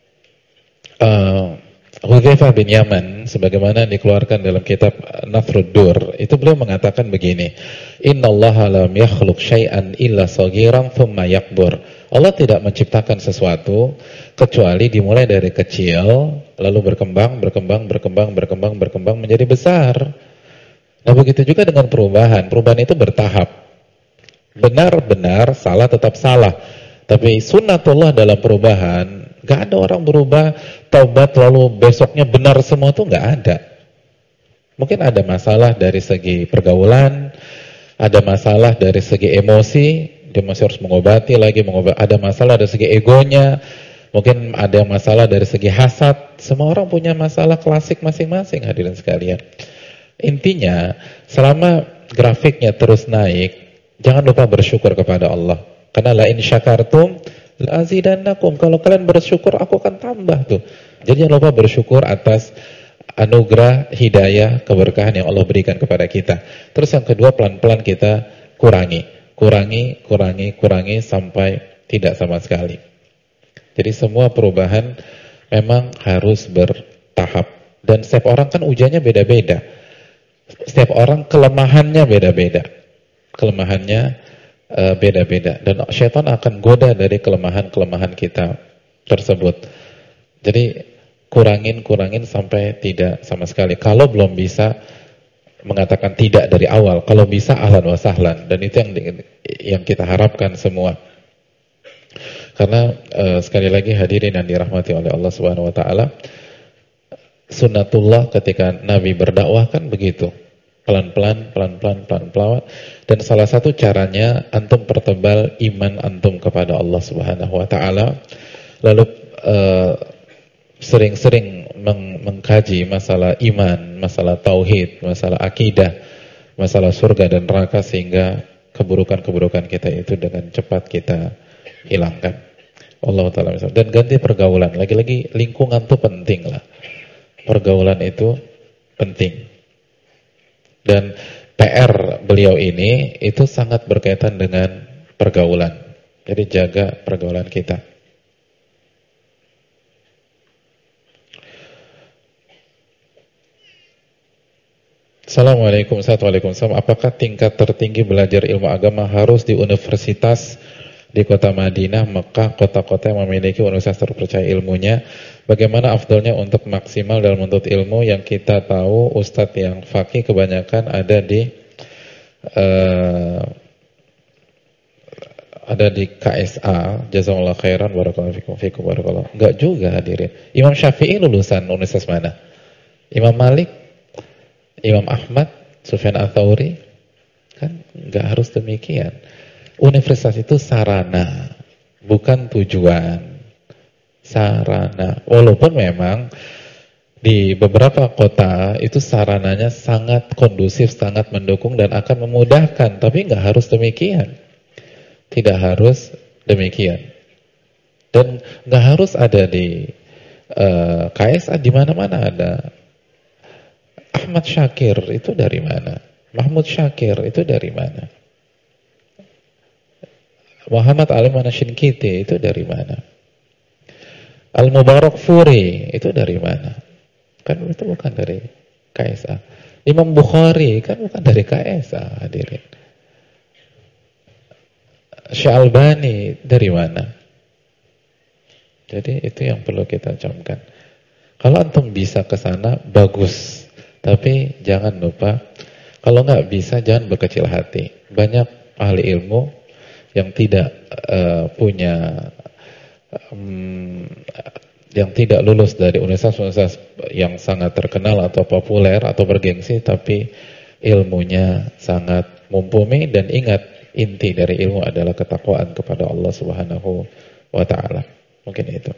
Hudzaifah bin Yaman sebagaimana dikeluarkan dalam kitab Nathrud Dur, itu beliau mengatakan begini, innallaha lam yakhluq syai'an illa saghiran thumma yakbur. Allah tidak menciptakan sesuatu kecuali dimulai dari kecil lalu berkembang menjadi besar. Nah, begitu juga dengan perubahan itu bertahap. Benar-benar salah tetap salah. Tapi sunnatullah dalam perubahan, gak ada orang berubah taubat lalu besoknya benar semua, tuh gak ada. Mungkin ada masalah dari segi pergaulan, ada masalah dari segi emosi, dia masih harus mengobati. Ada masalah dari segi egonya, mungkin ada masalah dari segi hasad. Semua orang punya masalah klasik masing-masing, hadirin sekalian. Intinya, selama grafiknya terus naik, jangan lupa bersyukur kepada Allah. Karena la in syakartum la azidannakum. Kalau kalian bersyukur, aku akan tambah tuh. Jadi jangan lupa bersyukur atas anugerah, hidayah, keberkahan yang Allah berikan kepada kita. Terus yang kedua, pelan-pelan kita kurangi sampai tidak sama sekali. Jadi semua perubahan memang harus bertahap. Dan setiap orang kan ujiannya beda-beda. Setiap orang kelemahannya beda-beda. Dan syaitan akan goda dari kelemahan-kelemahan kita tersebut. Jadi kurangin sampai tidak sama sekali. Kalau belum bisa mengatakan tidak dari awal. Kalau bisa ahlan wa sahlan, dan itu yang kita harapkan semua. Karena sekali lagi hadirin yang dirahmati oleh Allah Subhanahu wa taala, sunnatullah ketika Nabi berdakwah kan begitu. Pelan-pelan, dan salah satu caranya antum pertebal iman antum kepada Allah Subhanahu wa taala. Lalu sering-sering mengkaji masalah iman, masalah tauhid, masalah akidah, masalah surga dan neraka, sehingga keburukan-keburukan kita itu dengan cepat kita hilangkan. Allah taala. Dan ganti pergaulan. Lagi-lagi lingkungan itu penting lah. Pergaulan itu penting. Dan PR beliau ini itu sangat berkaitan dengan pergaulan. Jadi jaga pergaulan kita. Assalamualaikum warahmatullahi wabarakatuh. Apakah tingkat tertinggi belajar ilmu agama harus di universitas di kota Madinah, Mekah, kota-kota yang memiliki universitas terpercaya ilmunya? Bagaimana afdalnya untuk maksimal dalam menuntut ilmu? Yang kita tahu ustadz yang faqih kebanyakan ada di KSA, jazakallahu khairan, barakallahu fikum barakallahu. Enggak juga hadirin. Imam Syafi'i lulusan universitas mana? Imam Malik, Imam Ahmad, Sufyan Ats-Tsauri, kan enggak harus demikian. Universitas itu sarana, bukan tujuan. Sarana. Walaupun memang di beberapa kota itu sarananya sangat kondusif, sangat mendukung dan akan memudahkan, tapi enggak harus demikian. Tidak harus demikian. Dan enggak harus ada di KSA, di mana-mana ada. Ahmad Syakir itu dari mana? Mahmud Syakir itu dari mana? Muhammad Ali Manasyinkiti itu dari mana? Al-Mubarak Furi itu dari mana? Kan itu bukan dari KSA. Imam Bukhari kan bukan dari KSA, hadirin. Syalbani dari mana? Jadi itu yang perlu kita camkan. Kalau antum bisa ke sana bagus, tapi jangan lupa kalau nggak bisa jangan berkecil hati. Banyak ahli ilmu yang tidak yang tidak lulus dari universitas yang sangat terkenal atau populer atau bergengsi, tapi ilmunya sangat mumpuni. Dan ingat, inti dari ilmu adalah ketakwaan kepada Allah Subhanahu wa taala. Mungkin itu.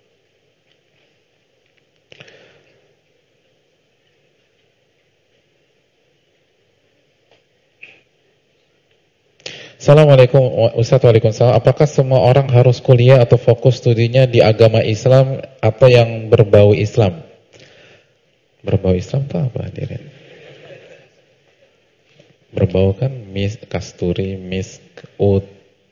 Assalamualaikum Ustaz. Waalaikumsalam. Apakah semua orang harus kuliah atau fokus studinya di agama Islam atau yang berbau Islam? Berbau Islam itu apa, hadirin? Berbau kan kasturi, misk, ud.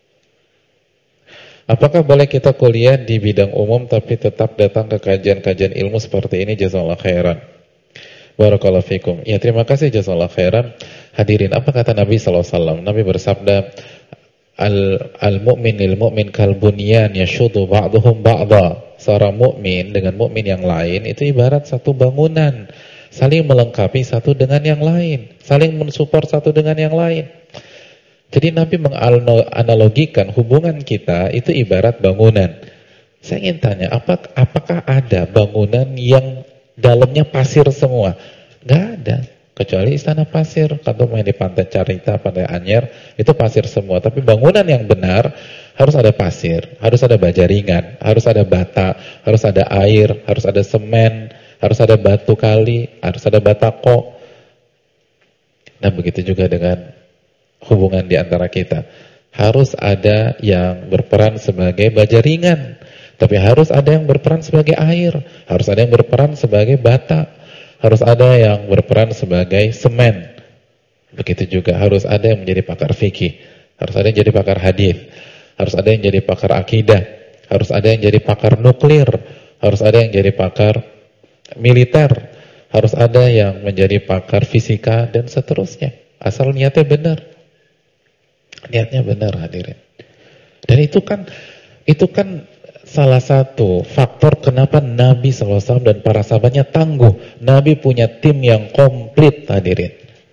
Apakah boleh kita kuliah di bidang umum tapi tetap datang ke kajian-kajian ilmu seperti ini? Jazakallahu khairan. Barakallahu fikum. Ya, terima kasih, jazakallahu khairan. Hadirin, apa kata Nabi SAW? Nabi bersabda, Al-mu'min lil-mu'min kal-bunyan yashuddu ba'duhum ba'dha. Seorang mukmin dengan mukmin yang lain itu ibarat satu bangunan, saling melengkapi satu dengan yang lain, saling mensupport satu dengan yang lain. Jadi Nabi menganalogikan hubungan kita itu ibarat bangunan. Saya ingin tanya, apakah ada bangunan yang dalamnya pasir semua? Gak ada. Kecuali Istana Pasir, atau main di Pantai Carita, Pantai Anyer, itu pasir semua. Tapi bangunan yang benar harus ada pasir, harus ada baja ringan, harus ada bata, harus ada air, harus ada semen, harus ada batu kali, harus ada batako. Nah, begitu juga dengan hubungan di antara kita. Harus ada yang berperan sebagai baja ringan, tapi harus ada yang berperan sebagai air, harus ada yang berperan sebagai bata, harus ada yang berperan sebagai semen. Begitu juga harus ada yang menjadi pakar fikih, harus ada yang jadi pakar hadis, harus ada yang jadi pakar akidah, harus ada yang jadi pakar nuklir, harus ada yang jadi pakar militer, harus ada yang menjadi pakar fisika, dan seterusnya. Asal niatnya benar. Niatnya benar, hadirin. Dan itu kan salah satu faktor kenapa Nabi SAW dan para sahabatnya tangguh. Nabi punya tim yang komplit, hadirin.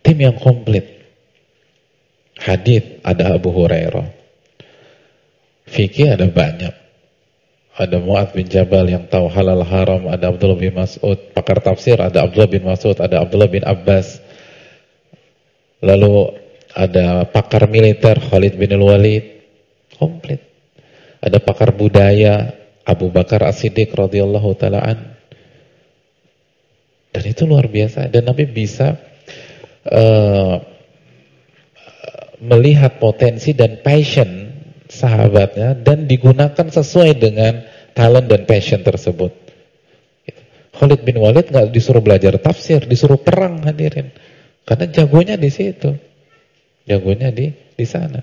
Tim yang komplit. Hadits ada Abu Hurairah. Fikih ada banyak. Ada Mu'adz bin Jabal yang tahu halal haram, ada Abdullah bin Mas'ud, pakar tafsir ada Abdullah bin Mas'ud, ada Abdullah bin Abbas. Lalu ada pakar militer Khalid bin Al-Walid, komplit. Ada pakar budaya Abu Bakar As-Siddiq radhiyallahu taala an. Dan itu luar biasa, dan Nabi bisa melihat potensi dan passion sahabatnya dan digunakan sesuai dengan talent dan passion tersebut. Khalid bin Walid nggak disuruh belajar tafsir, disuruh perang, hadirin. Karena jagonya di situ. Jagonya di sana.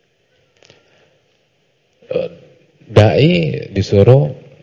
Dai disuruh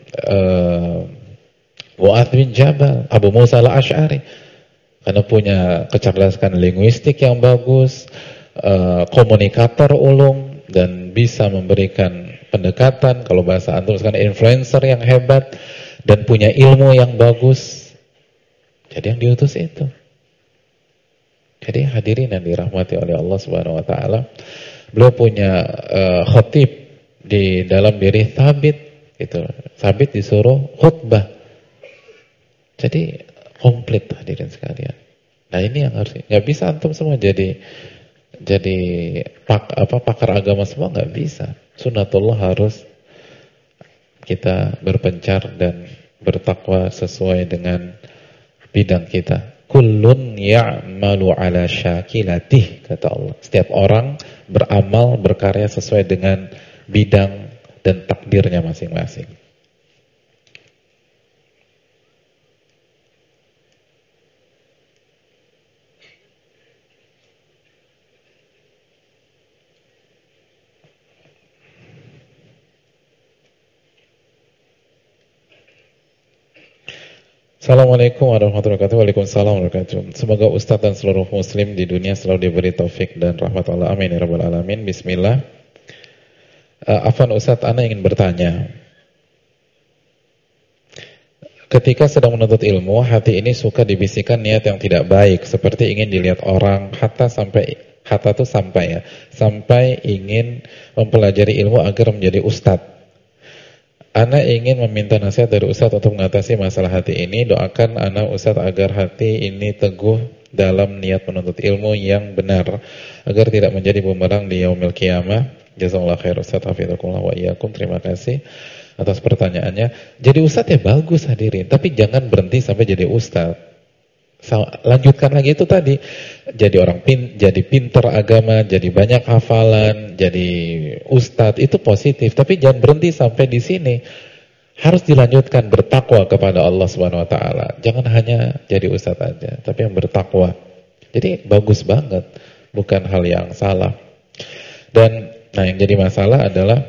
Mu'adz bin Jabal, Abu Musa al-Asy'ari, karena punya kecerdasan linguistik yang bagus, komunikator ulung, dan bisa memberikan pendekatan, kalau bahasa antum sekarang influencer yang hebat, dan punya ilmu yang bagus. Jadi yang diutus itu. Jadi hadirin yang dirahmati oleh Allah Subhanahu wa taala, beliau punya khatib di dalam diri Thabit, itu. Thabit disuruh khutbah. Jadi komplit hadirin sekalian. Nah, ini yang harus, nggak bisa antum semua jadi pakar agama semua, nggak bisa. Sunnatullah harus kita berpencar dan bertakwa sesuai dengan bidang kita. Kullun ya'malu ala syakilatih, kata Allah. Setiap orang beramal, berkarya sesuai dengan bidang dan takdirnya masing-masing. Assalamualaikum warahmatullahi wabarakatuh. Waalaikumsalam warahmatullahi wabarakatuh. Semoga Ustadz dan seluruh muslim di dunia selalu diberi taufik dan rahmat Allah. Amin ya rabbal alamin. Bismillah. Afwan Ustadz, ana ingin bertanya. Ketika sedang menuntut ilmu, hati ini suka dibisikkan niat yang tidak baik, seperti ingin dilihat orang, sampai ingin mempelajari ilmu agar menjadi ustadz. Ana ingin meminta nasihat dari Ustadz untuk mengatasi masalah hati ini. Doakan ana Ustadz agar hati ini teguh dalam niat menuntut ilmu yang benar, agar tidak menjadi bumerang di yaumil qiyamah. Jazakallahu khair Ustadz, hafizakumullah wa iyyakum. Terima kasih atas pertanyaannya. Jadi Ustadz ya bagus hadirin, tapi jangan berhenti sampai jadi Ustadz. Lanjutkan lagi itu tadi, jadi pinter agama, jadi banyak hafalan, jadi ustadz, itu positif. Tapi jangan berhenti sampai di sini. Harus dilanjutkan bertakwa kepada Allah Subhanahu Wa Taala. Jangan hanya jadi ustadz aja, tapi yang bertakwa. Jadi bagus banget, bukan hal yang salah. Dan yang jadi masalah adalah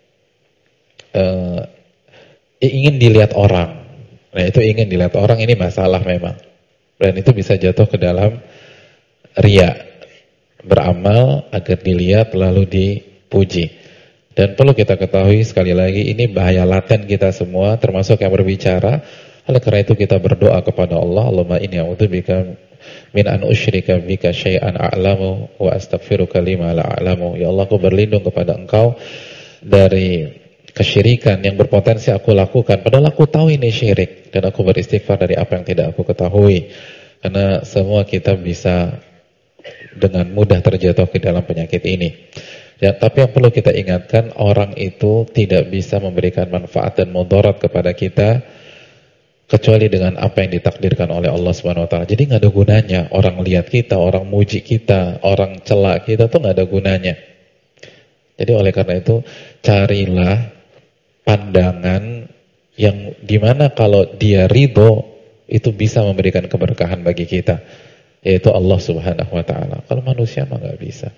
ingin dilihat orang. Nah itu ingin dilihat orang, ini masalah memang. Dan itu bisa jatuh ke dalam riya, beramal agar dilihat lalu dipuji. Dan perlu kita ketahui sekali lagi, ini bahaya laten kita semua, termasuk yang berbicara. Oleh karena itu kita berdoa kepada Allah, Allahumma inni a'udzubika min an usyrika bika syai'an a'lamu wa astaghfiruka lima la a'lamu. Ya Allah, aku berlindung kepada Engkau dari kesyirikan yang berpotensi aku lakukan, padahal aku tahu ini syirik, dan aku beristighfar dari apa yang tidak aku ketahui. Karena semua kita bisa dengan mudah terjatuh ke dalam penyakit ini. Ya, tapi yang perlu kita ingatkan, orang itu tidak bisa memberikan manfaat dan mudarat kepada kita kecuali dengan apa yang ditakdirkan oleh Allah Subhanahu Wa Taala. Jadi nggak ada gunanya orang lihat kita, orang muji kita, orang celak kita, tuh nggak ada gunanya. Jadi oleh karena itu carilah pandangan yang dimana kalau dia ridho itu bisa memberikan keberkahan bagi kita, yaitu Allah Subhanahu Wa Taala. Kalau manusia mah nggak bisa.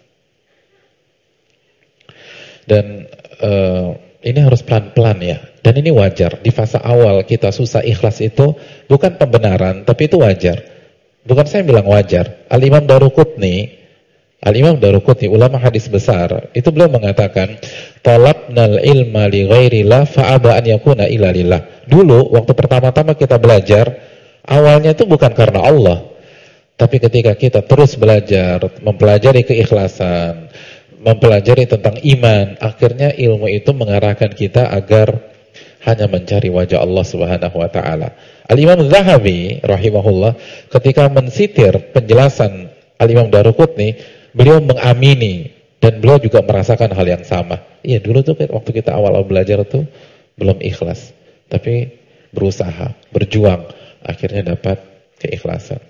Dan ini harus pelan-pelan ya. Dan ini wajar. Di fase awal kita susah ikhlas itu bukan pembenaran, tapi itu wajar. Bukan saya bilang wajar. Al-Imam Daruqutni, ulama hadis besar, itu beliau mengatakan, talabnal ilma li ghairillah fa'aba an yakuna illa lillah. Dulu waktu pertama-tama kita belajar, awalnya itu bukan karena Allah, Tapi ketika kita terus belajar, mempelajari keikhlasan, mempelajari tentang iman, akhirnya ilmu itu mengarahkan kita agar hanya mencari wajah Allah Subhanahu wa taala. Al-Imam Zahabi rahimahullah ketika mensitir penjelasan Al-Imam Daruqutni, beliau mengamini dan beliau juga merasakan hal yang sama. Iya, dulu tuh waktu kita awal-awal belajar tuh belum ikhlas, tapi berusaha, berjuang, akhirnya dapat keikhlasan.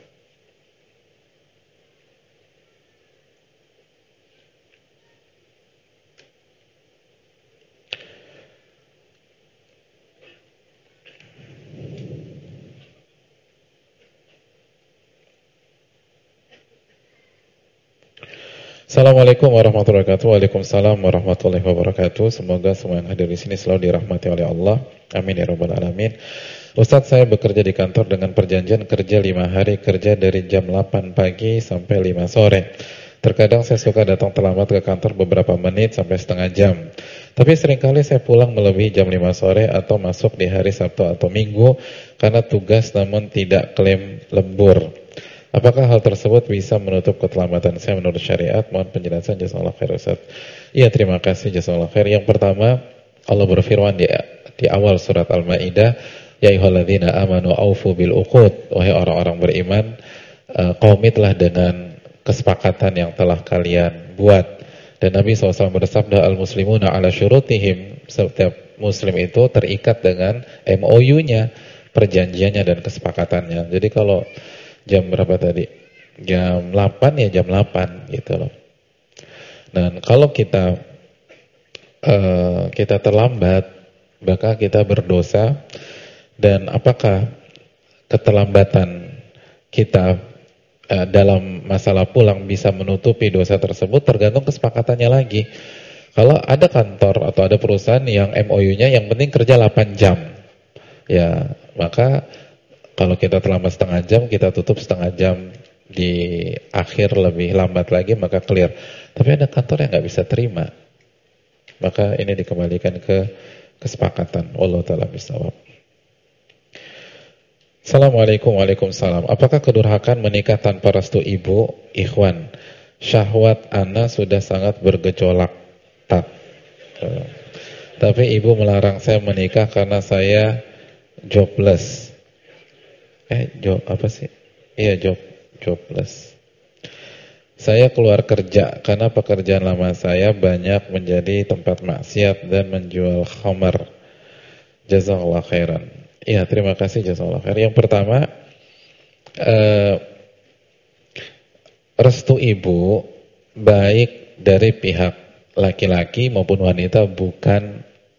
Assalamualaikum warahmatullahi wabarakatuh. Waalaikumsalam warahmatullahi wabarakatuh. Semoga semua yang hadir di sini selalu dirahmati oleh Allah. Amin ya rabbal alamin. Ustadz, saya bekerja di kantor dengan perjanjian kerja 5 hari, kerja dari jam 8 pagi sampai 5 sore. Terkadang saya suka datang terlambat ke kantor beberapa menit sampai setengah jam. Tapi seringkali saya pulang melebihi jam 5 sore atau masuk di hari Sabtu atau Minggu karena tugas namun tidak klaim lembur. Apakah hal tersebut bisa menutup keterlambatan saya menurut syariat? Mohon penjelasan, jazakallahu khair Ustaz. Iya, terima kasih, jazakallahu khair. Yang pertama, Allah berfirman di awal surat Al-Maidah, ya ayyuhalladzina amanu aufu bil uqud, wahai orang-orang beriman, komitlah dengan kesepakatan yang telah kalian buat. Dan Nabi SAW bersabda, al-muslimuna ala syurutihim, setiap muslim itu terikat dengan MOU-nya, perjanjiannya dan kesepakatannya. Jadi kalau jam berapa tadi? Jam 8 ya jam 8 gitu loh. Dan kalau kita terlambat, maka kita berdosa. Dan apakah keterlambatan kita dalam masalah pulang bisa menutupi dosa tersebut? Tergantung kesepakatannya lagi. Kalau ada kantor atau ada perusahaan yang MOU-nya yang penting kerja 8 jam, ya maka kalau kita terlambat setengah jam, kita tutup setengah jam di akhir lebih lambat lagi, maka clear. Tapi ada kantor yang nggak bisa terima, maka ini dikembalikan ke kesepakatan. Wallahu ta'ala bishawab. Assalamualaikum. Waalaikumsalam. Apakah kedurhakaan menikah tanpa restu ibu? Ikhwan, syahwat ana sudah sangat bergejolak. Tapi ibu melarang saya menikah karena saya jobless. Jobless. Saya keluar kerja karena pekerjaan lama saya banyak menjadi tempat maksiat dan menjual khamar. Jazakallahu khairan. Iya, terima kasih, jazakallahu khairan. Yang pertama, restu ibu baik dari pihak laki-laki maupun wanita bukan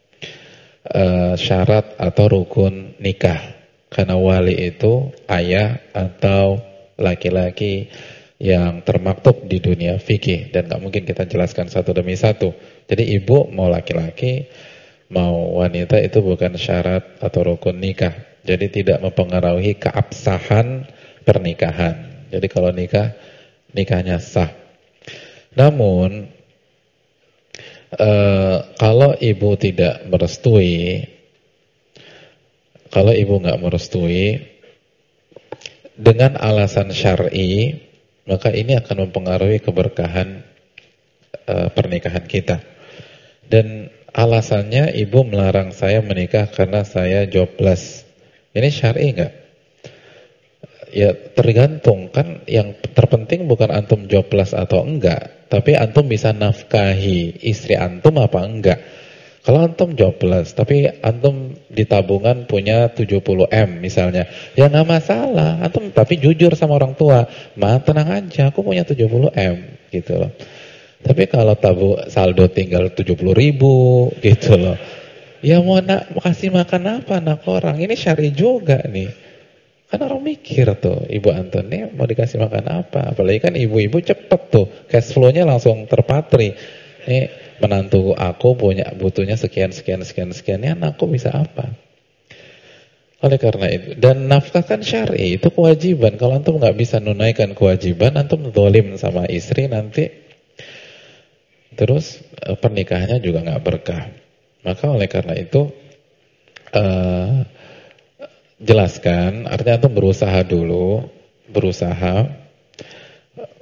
syarat atau rukun nikah. Karena wali itu ayah atau laki-laki yang termaktub di dunia fikih, dan gak mungkin kita jelaskan satu demi satu. Jadi ibu mau laki-laki mau wanita itu bukan syarat atau rukun nikah. Jadi tidak mempengaruhi keabsahan pernikahan. Jadi kalau nikahnya sah. Namun kalau ibu tidak merestui, kalau ibu nggak merestui dengan alasan syar'i, maka ini akan mempengaruhi keberkahan pernikahan kita. Dan alasannya ibu melarang saya menikah karena saya jobless. Ini syar'i nggak? Ya tergantung, kan yang terpenting bukan antum jobless atau enggak, tapi antum bisa nafkahi istri antum apa enggak. Kalau antum jobless, tapi antum di tabungan punya 70M misalnya, ya nggak masalah. Antum tapi jujur sama orang tua, ma tenang aja, aku punya 70M gitu loh. Tapi kalau saldo tinggal 70.000 gitu loh, ya mau kasih makan apa anak orang? Ini syar'i juga nih. Kan orang mikir tuh, ibu antum nih mau dikasih makan apa? Apalagi kan ibu-ibu cepet tuh, cash flow-nya langsung terpatri. Nih menantu aku butuhnya sekian, ya anakku bisa apa? Oleh karena itu, dan nafkah kan syar'i, itu kewajiban. Kalau antum nggak bisa menunaikan kewajiban, antum zalim sama istri nanti, terus pernikahannya juga nggak berkah. Maka oleh karena itu jelaskan, artinya antum berusaha dulu,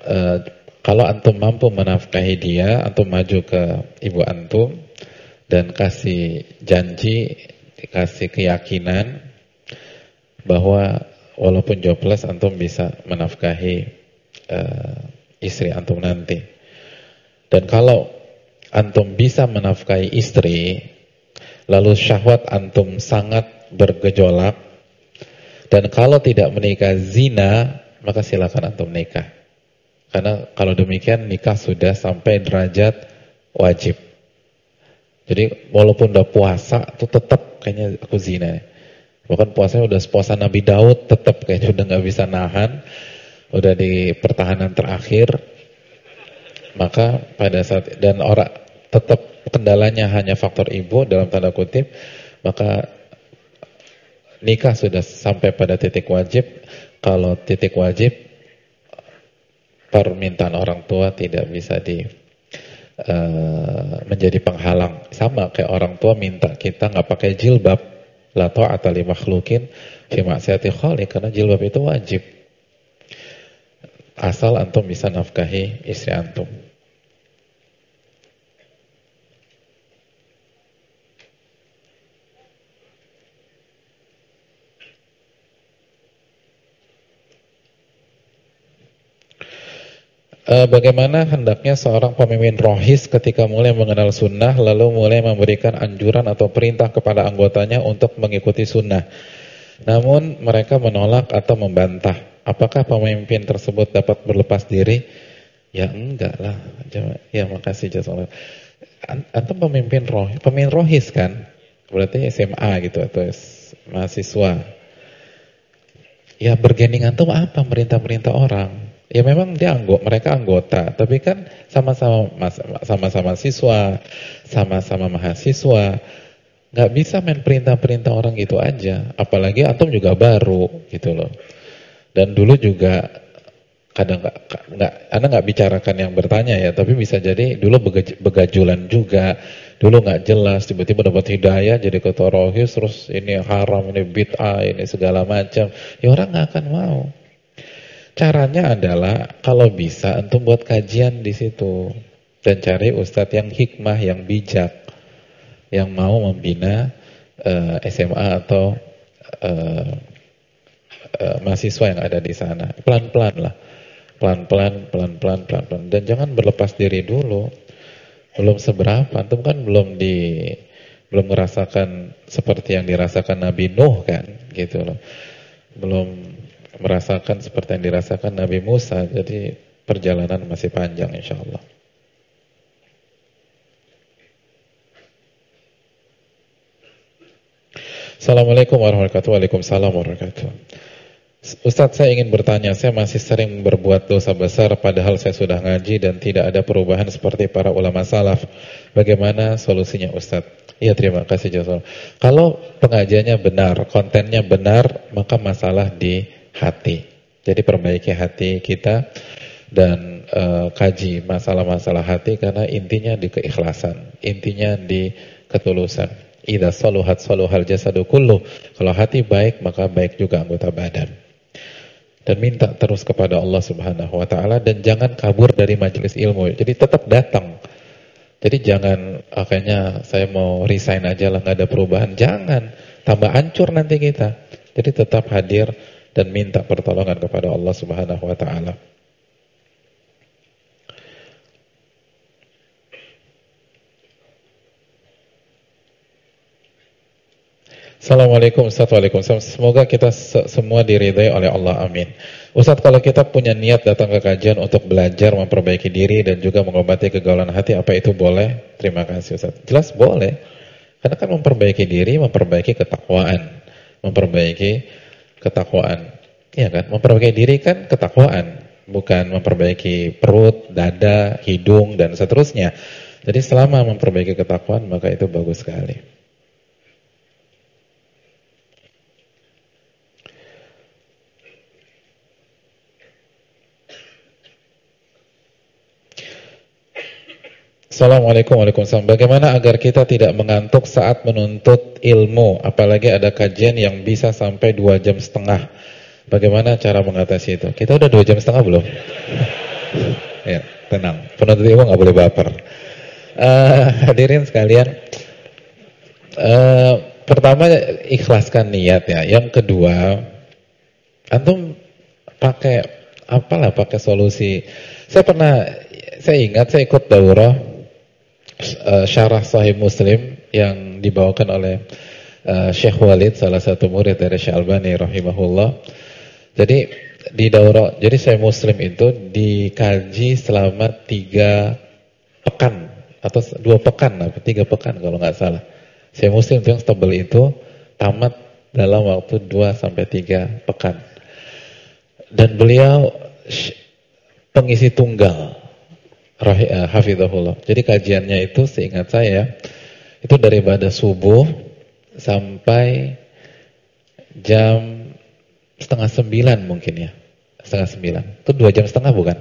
kalau antum mampu menafkahi dia, antum maju ke ibu antum dan kasih janji, kasih keyakinan bahwa walaupun jobless antum bisa menafkahi istri antum nanti. Dan kalau antum bisa menafkahi istri, lalu syahwat antum sangat bergejolak, dan kalau tidak menikah zina, maka silakan antum nikah. Karena kalau demikian nikah sudah sampai derajat wajib. Jadi walaupun udah puasa tuh tetap kayaknya aku zina. Bahkan puasanya udah puasa Nabi Daud, tetap kayaknya udah nggak bisa nahan, udah di pertahanan terakhir. Maka pada saat dan orang tetap kendalanya hanya faktor ibu dalam tanda kutip, maka nikah sudah sampai pada titik wajib. Kalau titik wajib, permintaan orang tua tidak bisa menjadi penghalang. Sama kayak orang tua minta kita nggak pakai jilbab, la ta'ata li makhluqin fi ma'siyati khaliq, karena jilbab itu wajib. Asal antum bisa nafkahi istri antum. Bagaimana hendaknya seorang pemimpin rohis ketika mulai mengenal sunnah, lalu mulai memberikan anjuran atau perintah kepada anggotanya untuk mengikuti sunnah, namun mereka menolak atau membantah. Apakah pemimpin tersebut dapat berlepas diri? Ya enggak lah. Ya makasih jazakallah. Antum pemimpin rohis kan? Berarti SMA gitu atau mahasiswa. Ya bergening antum apa merintah-merintah orang? Ya memang mereka anggota, tapi kan sama-sama siswa, sama-sama mahasiswa. Nggak bisa main perintah-perintah orang gitu aja. Apalagi antum juga baru gitu loh. Dan dulu juga kadang Anda nggak bicarakan yang bertanya ya, tapi bisa jadi dulu begajulan juga. Dulu nggak jelas, tiba-tiba dapat hidayah jadi ketua rohis, terus ini haram, ini bid'ah, ini segala macam. Ya orang nggak akan mau. Caranya adalah kalau bisa antum buat kajian di situ dan cari ustadz yang hikmah, yang bijak, yang mau membina SMA atau mahasiswa yang ada di sana. Pelan-pelan lah, pelan-pelan, dan jangan berlepas diri dulu. Belum seberapa, antum kan belum merasakan seperti yang dirasakan Nabi Nuh kan, gitu loh. Belum merasakan seperti yang dirasakan Nabi Musa. Jadi perjalanan masih panjang insyaallah. Assalamualaikum warahmatullahi wabarakatuh. Waalaikumsalam warahmatullahi wabarakatuh. Ustadz, saya ingin bertanya, saya masih sering berbuat dosa besar padahal saya sudah ngaji dan tidak ada perubahan seperti para ulama salaf. Bagaimana solusinya Ustadz? Iya, terima kasih jazakallah. Kalau pengajiannya benar, kontennya benar, maka masalah di hati. Jadi perbaiki hati kita dan kaji masalah-masalah hati, karena intinya di keikhlasan, intinya di ketulusan. Idza saluhat saluhal jasadu kullu. Kalau hati baik, maka baik juga anggota badan. Dan minta terus kepada Allah Subhanahu wa taala dan jangan kabur dari majelis ilmu. Jadi tetap datang. Jadi jangan kayaknya saya mau resign aja lah, nggak ada perubahan. Jangan, tambah hancur nanti kita. Jadi tetap hadir dan minta pertolongan kepada Allah Subhanahu wa taala. Assalamualaikum Ustaz. Waalaikumsalam. Semoga kita semua diridai oleh Allah, amin. Ustaz, kalau kita punya niat datang ke kajian untuk belajar, memperbaiki diri dan juga mengobati kegaulan hati, apa itu boleh? Terima kasih Ustaz. Jelas boleh. Karena kan memperbaiki diri, memperbaiki ketakwaan. Iya kan? Memperbaiki diri kan ketakwaan, bukan memperbaiki perut, dada, hidung dan seterusnya. Jadi selama memperbaiki ketakwaan, maka itu bagus sekali. Assalamualaikum warahmatullahi wabarakatuh. Bagaimana agar kita tidak mengantuk saat menuntut ilmu, apalagi ada kajian yang bisa sampai 2,5 jam? Bagaimana cara mengatasi itu? Kita udah 2,5 jam belum? Ya, tenang. Penuntut ilmu nggak boleh baper. Hadirin sekalian, pertama ikhlaskan niat ya. Yang kedua, antum pakai solusi. Saya ingat saya ikut daurah syarah Sahih Muslim yang dibawakan oleh Syekh Walid, salah satu murid dari Syekh Albani rahimahullah. Jadi di daurah, jadi saya Muslim itu dikaji selama 3 pekan atau 2 pekan, 3 pekan kalau nggak salah. Saya Muslim itu yang tebal itu tamat dalam waktu 2-3 pekan. Dan beliau pengisi tunggal, hafizahullah. Jadi kajiannya itu seingat saya itu daripada subuh sampai jam 8:30 mungkin ya. 8:30. Itu 2 jam setengah bukan?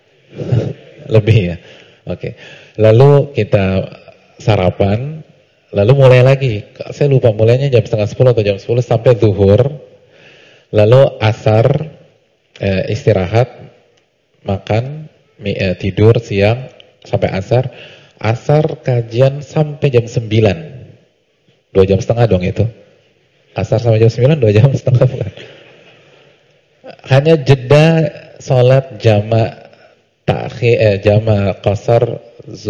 Lebih ya. Oke. Lalu kita sarapan, lalu mulai lagi. Saya lupa mulainya jam 9:30 atau jam 10 sampai zuhur. Lalu asar istirahat, makan, tidur siang sampai asar. Asar kajian sampai jam 9. 2 jam setengah dong itu. Asar sampai jam 9 2 jam setengah bukan? Hanya jeda sholat jama' jama' qasar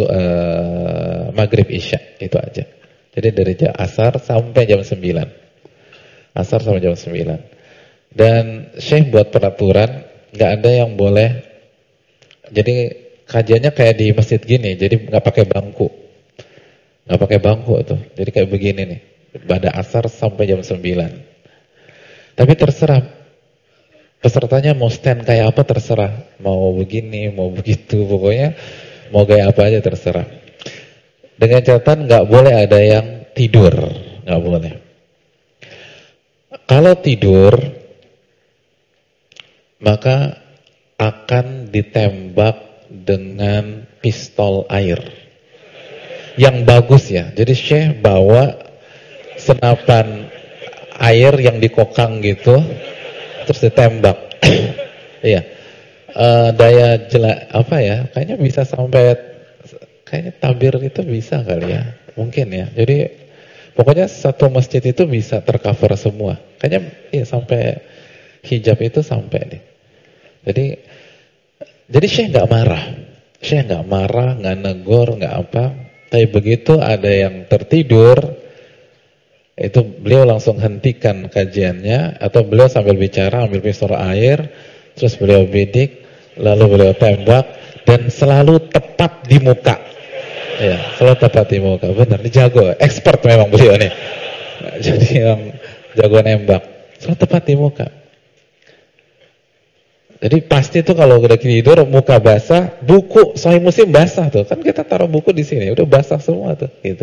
maghrib isya itu aja. Jadi dari asar sampai jam 9. Asar sampai jam 9. Dan Syekh buat peraturan nggak ada yang boleh. Jadi kajiannya kayak di masjid gini, jadi nggak pakai bangku. Nggak pakai bangku tuh. Jadi kayak begini nih. Pada asar sampai jam 9. Tapi terserah pesertanya mau stand kayak apa terserah. Mau begini, mau begitu, pokoknya mau kayak apa aja terserah. Dengan catatan nggak boleh ada yang tidur, nggak boleh. Kalau tidur, maka akan ditembak dengan pistol air. Yang bagus ya. Jadi Syekh bawa senapan air yang dikokang gitu, terus ditembak. Iya. Daya apa ya? Kayaknya bisa sampai, kayaknya tabir itu bisa kali ya. Mungkin ya. Jadi pokoknya satu masjid itu bisa tercover semua. Kayaknya ya sampai hijab itu sampai nih. Jadi Syekh nggak marah. Syekh nggak marah, nggak negor, nggak apa. Tapi begitu ada yang tertidur, itu beliau langsung hentikan kajiannya, atau beliau sambil bicara ambil pistol air, terus beliau bidik, lalu beliau tembak, dan selalu tepat di muka. Ya, selalu tepat di muka. Benar, ini jago, expert memang beliau nih. Jadi yang jago nembak, selalu tepat di muka. Jadi pasti tuh kalau udah tidur muka basah, buku Sahih Muslim basah tuh. Kan kita taruh buku di sini, udah basah semua tuh, gitu.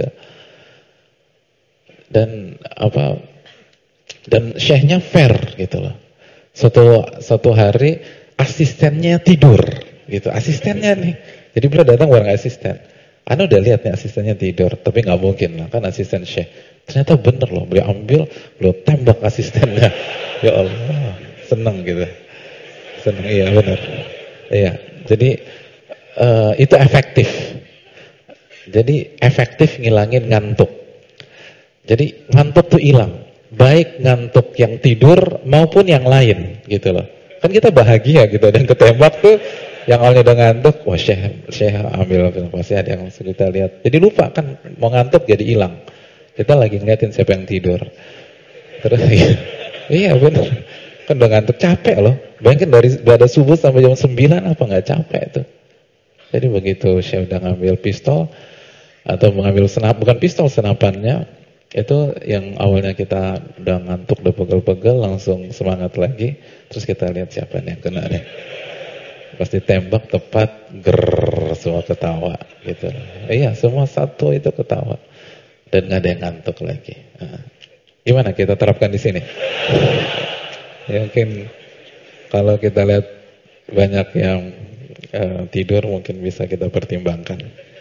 Dan syekhnya fair gitu loh. Suatu hari asistennya tidur gitu. Asistennya nih. Jadi beliau datang bareng asisten. Anda udah lihat nih asistennya tidur, tapi nggak mungkin lah kan asisten syekh. Ternyata bener loh, beliau ambil, beliau tembak asistennya. Ya Allah, seneng gitu. Seneng, iya benar. Iya, jadi itu efektif. Jadi efektif ngilangin ngantuk. Jadi ngantuk tuh hilang. Baik ngantuk yang tidur maupun yang lain gitu loh. Kan kita bahagia gitu, dan ketembak tuh yang awalnya udah ngantuk, wah Syekh ambil pasti ada yang kita lihat. Jadi lupa kan mau ngantuk jadi hilang. Kita lagi ngeliatin siapa yang tidur. Terus iya benar. Kan udah ngantuk, capek loh. Bayangin dari subuh sampai jam 9 apa nggak capek tuh. Jadi begitu Syekh udah ngambil pistol atau mengambil bukan pistol, senapannya, itu yang awalnya kita udah ngantuk, udah pegel-pegel, langsung semangat lagi. Terus kita lihat siapa yang kena nih. Pasti tembak tepat, semua ketawa gitu. Iya, semua satu itu ketawa. Dan nggak ada yang ngantuk lagi. Nah, gimana kita terapkan di sini? Ya, mungkin kalau kita lihat banyak yang tidur, mungkin bisa kita pertimbangkan.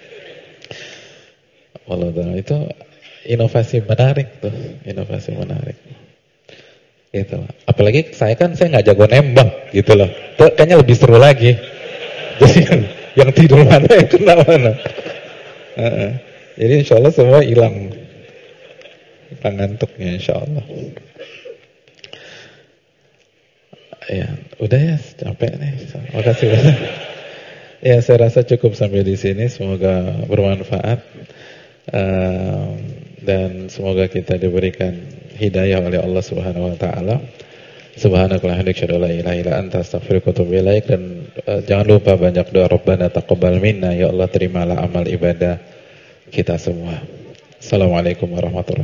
Wallahualam, itu inovasi menarik tuh, inovasi menarik. Gitu loh. Apalagi saya nggak jago nembak gitu loh. Tuh kayaknya lebih seru lagi. Jadi yang tidur mana, yang kena mana. Jadi insya Allah semua hilang ngantuknya insya Allah. Ya, udah ya, capek nih. Makasih banyak. Ya, saya rasa cukup sampai di sini. Semoga bermanfaat dan semoga kita diberikan hidayah oleh Allah Subhanahu Wa Taala. Subhanakallahumma wa bihamdika la ilaha illa anta astaghfiruka wa atubu ilaik. Dan jangan lupa banyak doa Rabbana taqabbal minna, ya Allah terimalah amal ibadah kita semua. Assalamualaikum warahmatullahi wabarakatuh.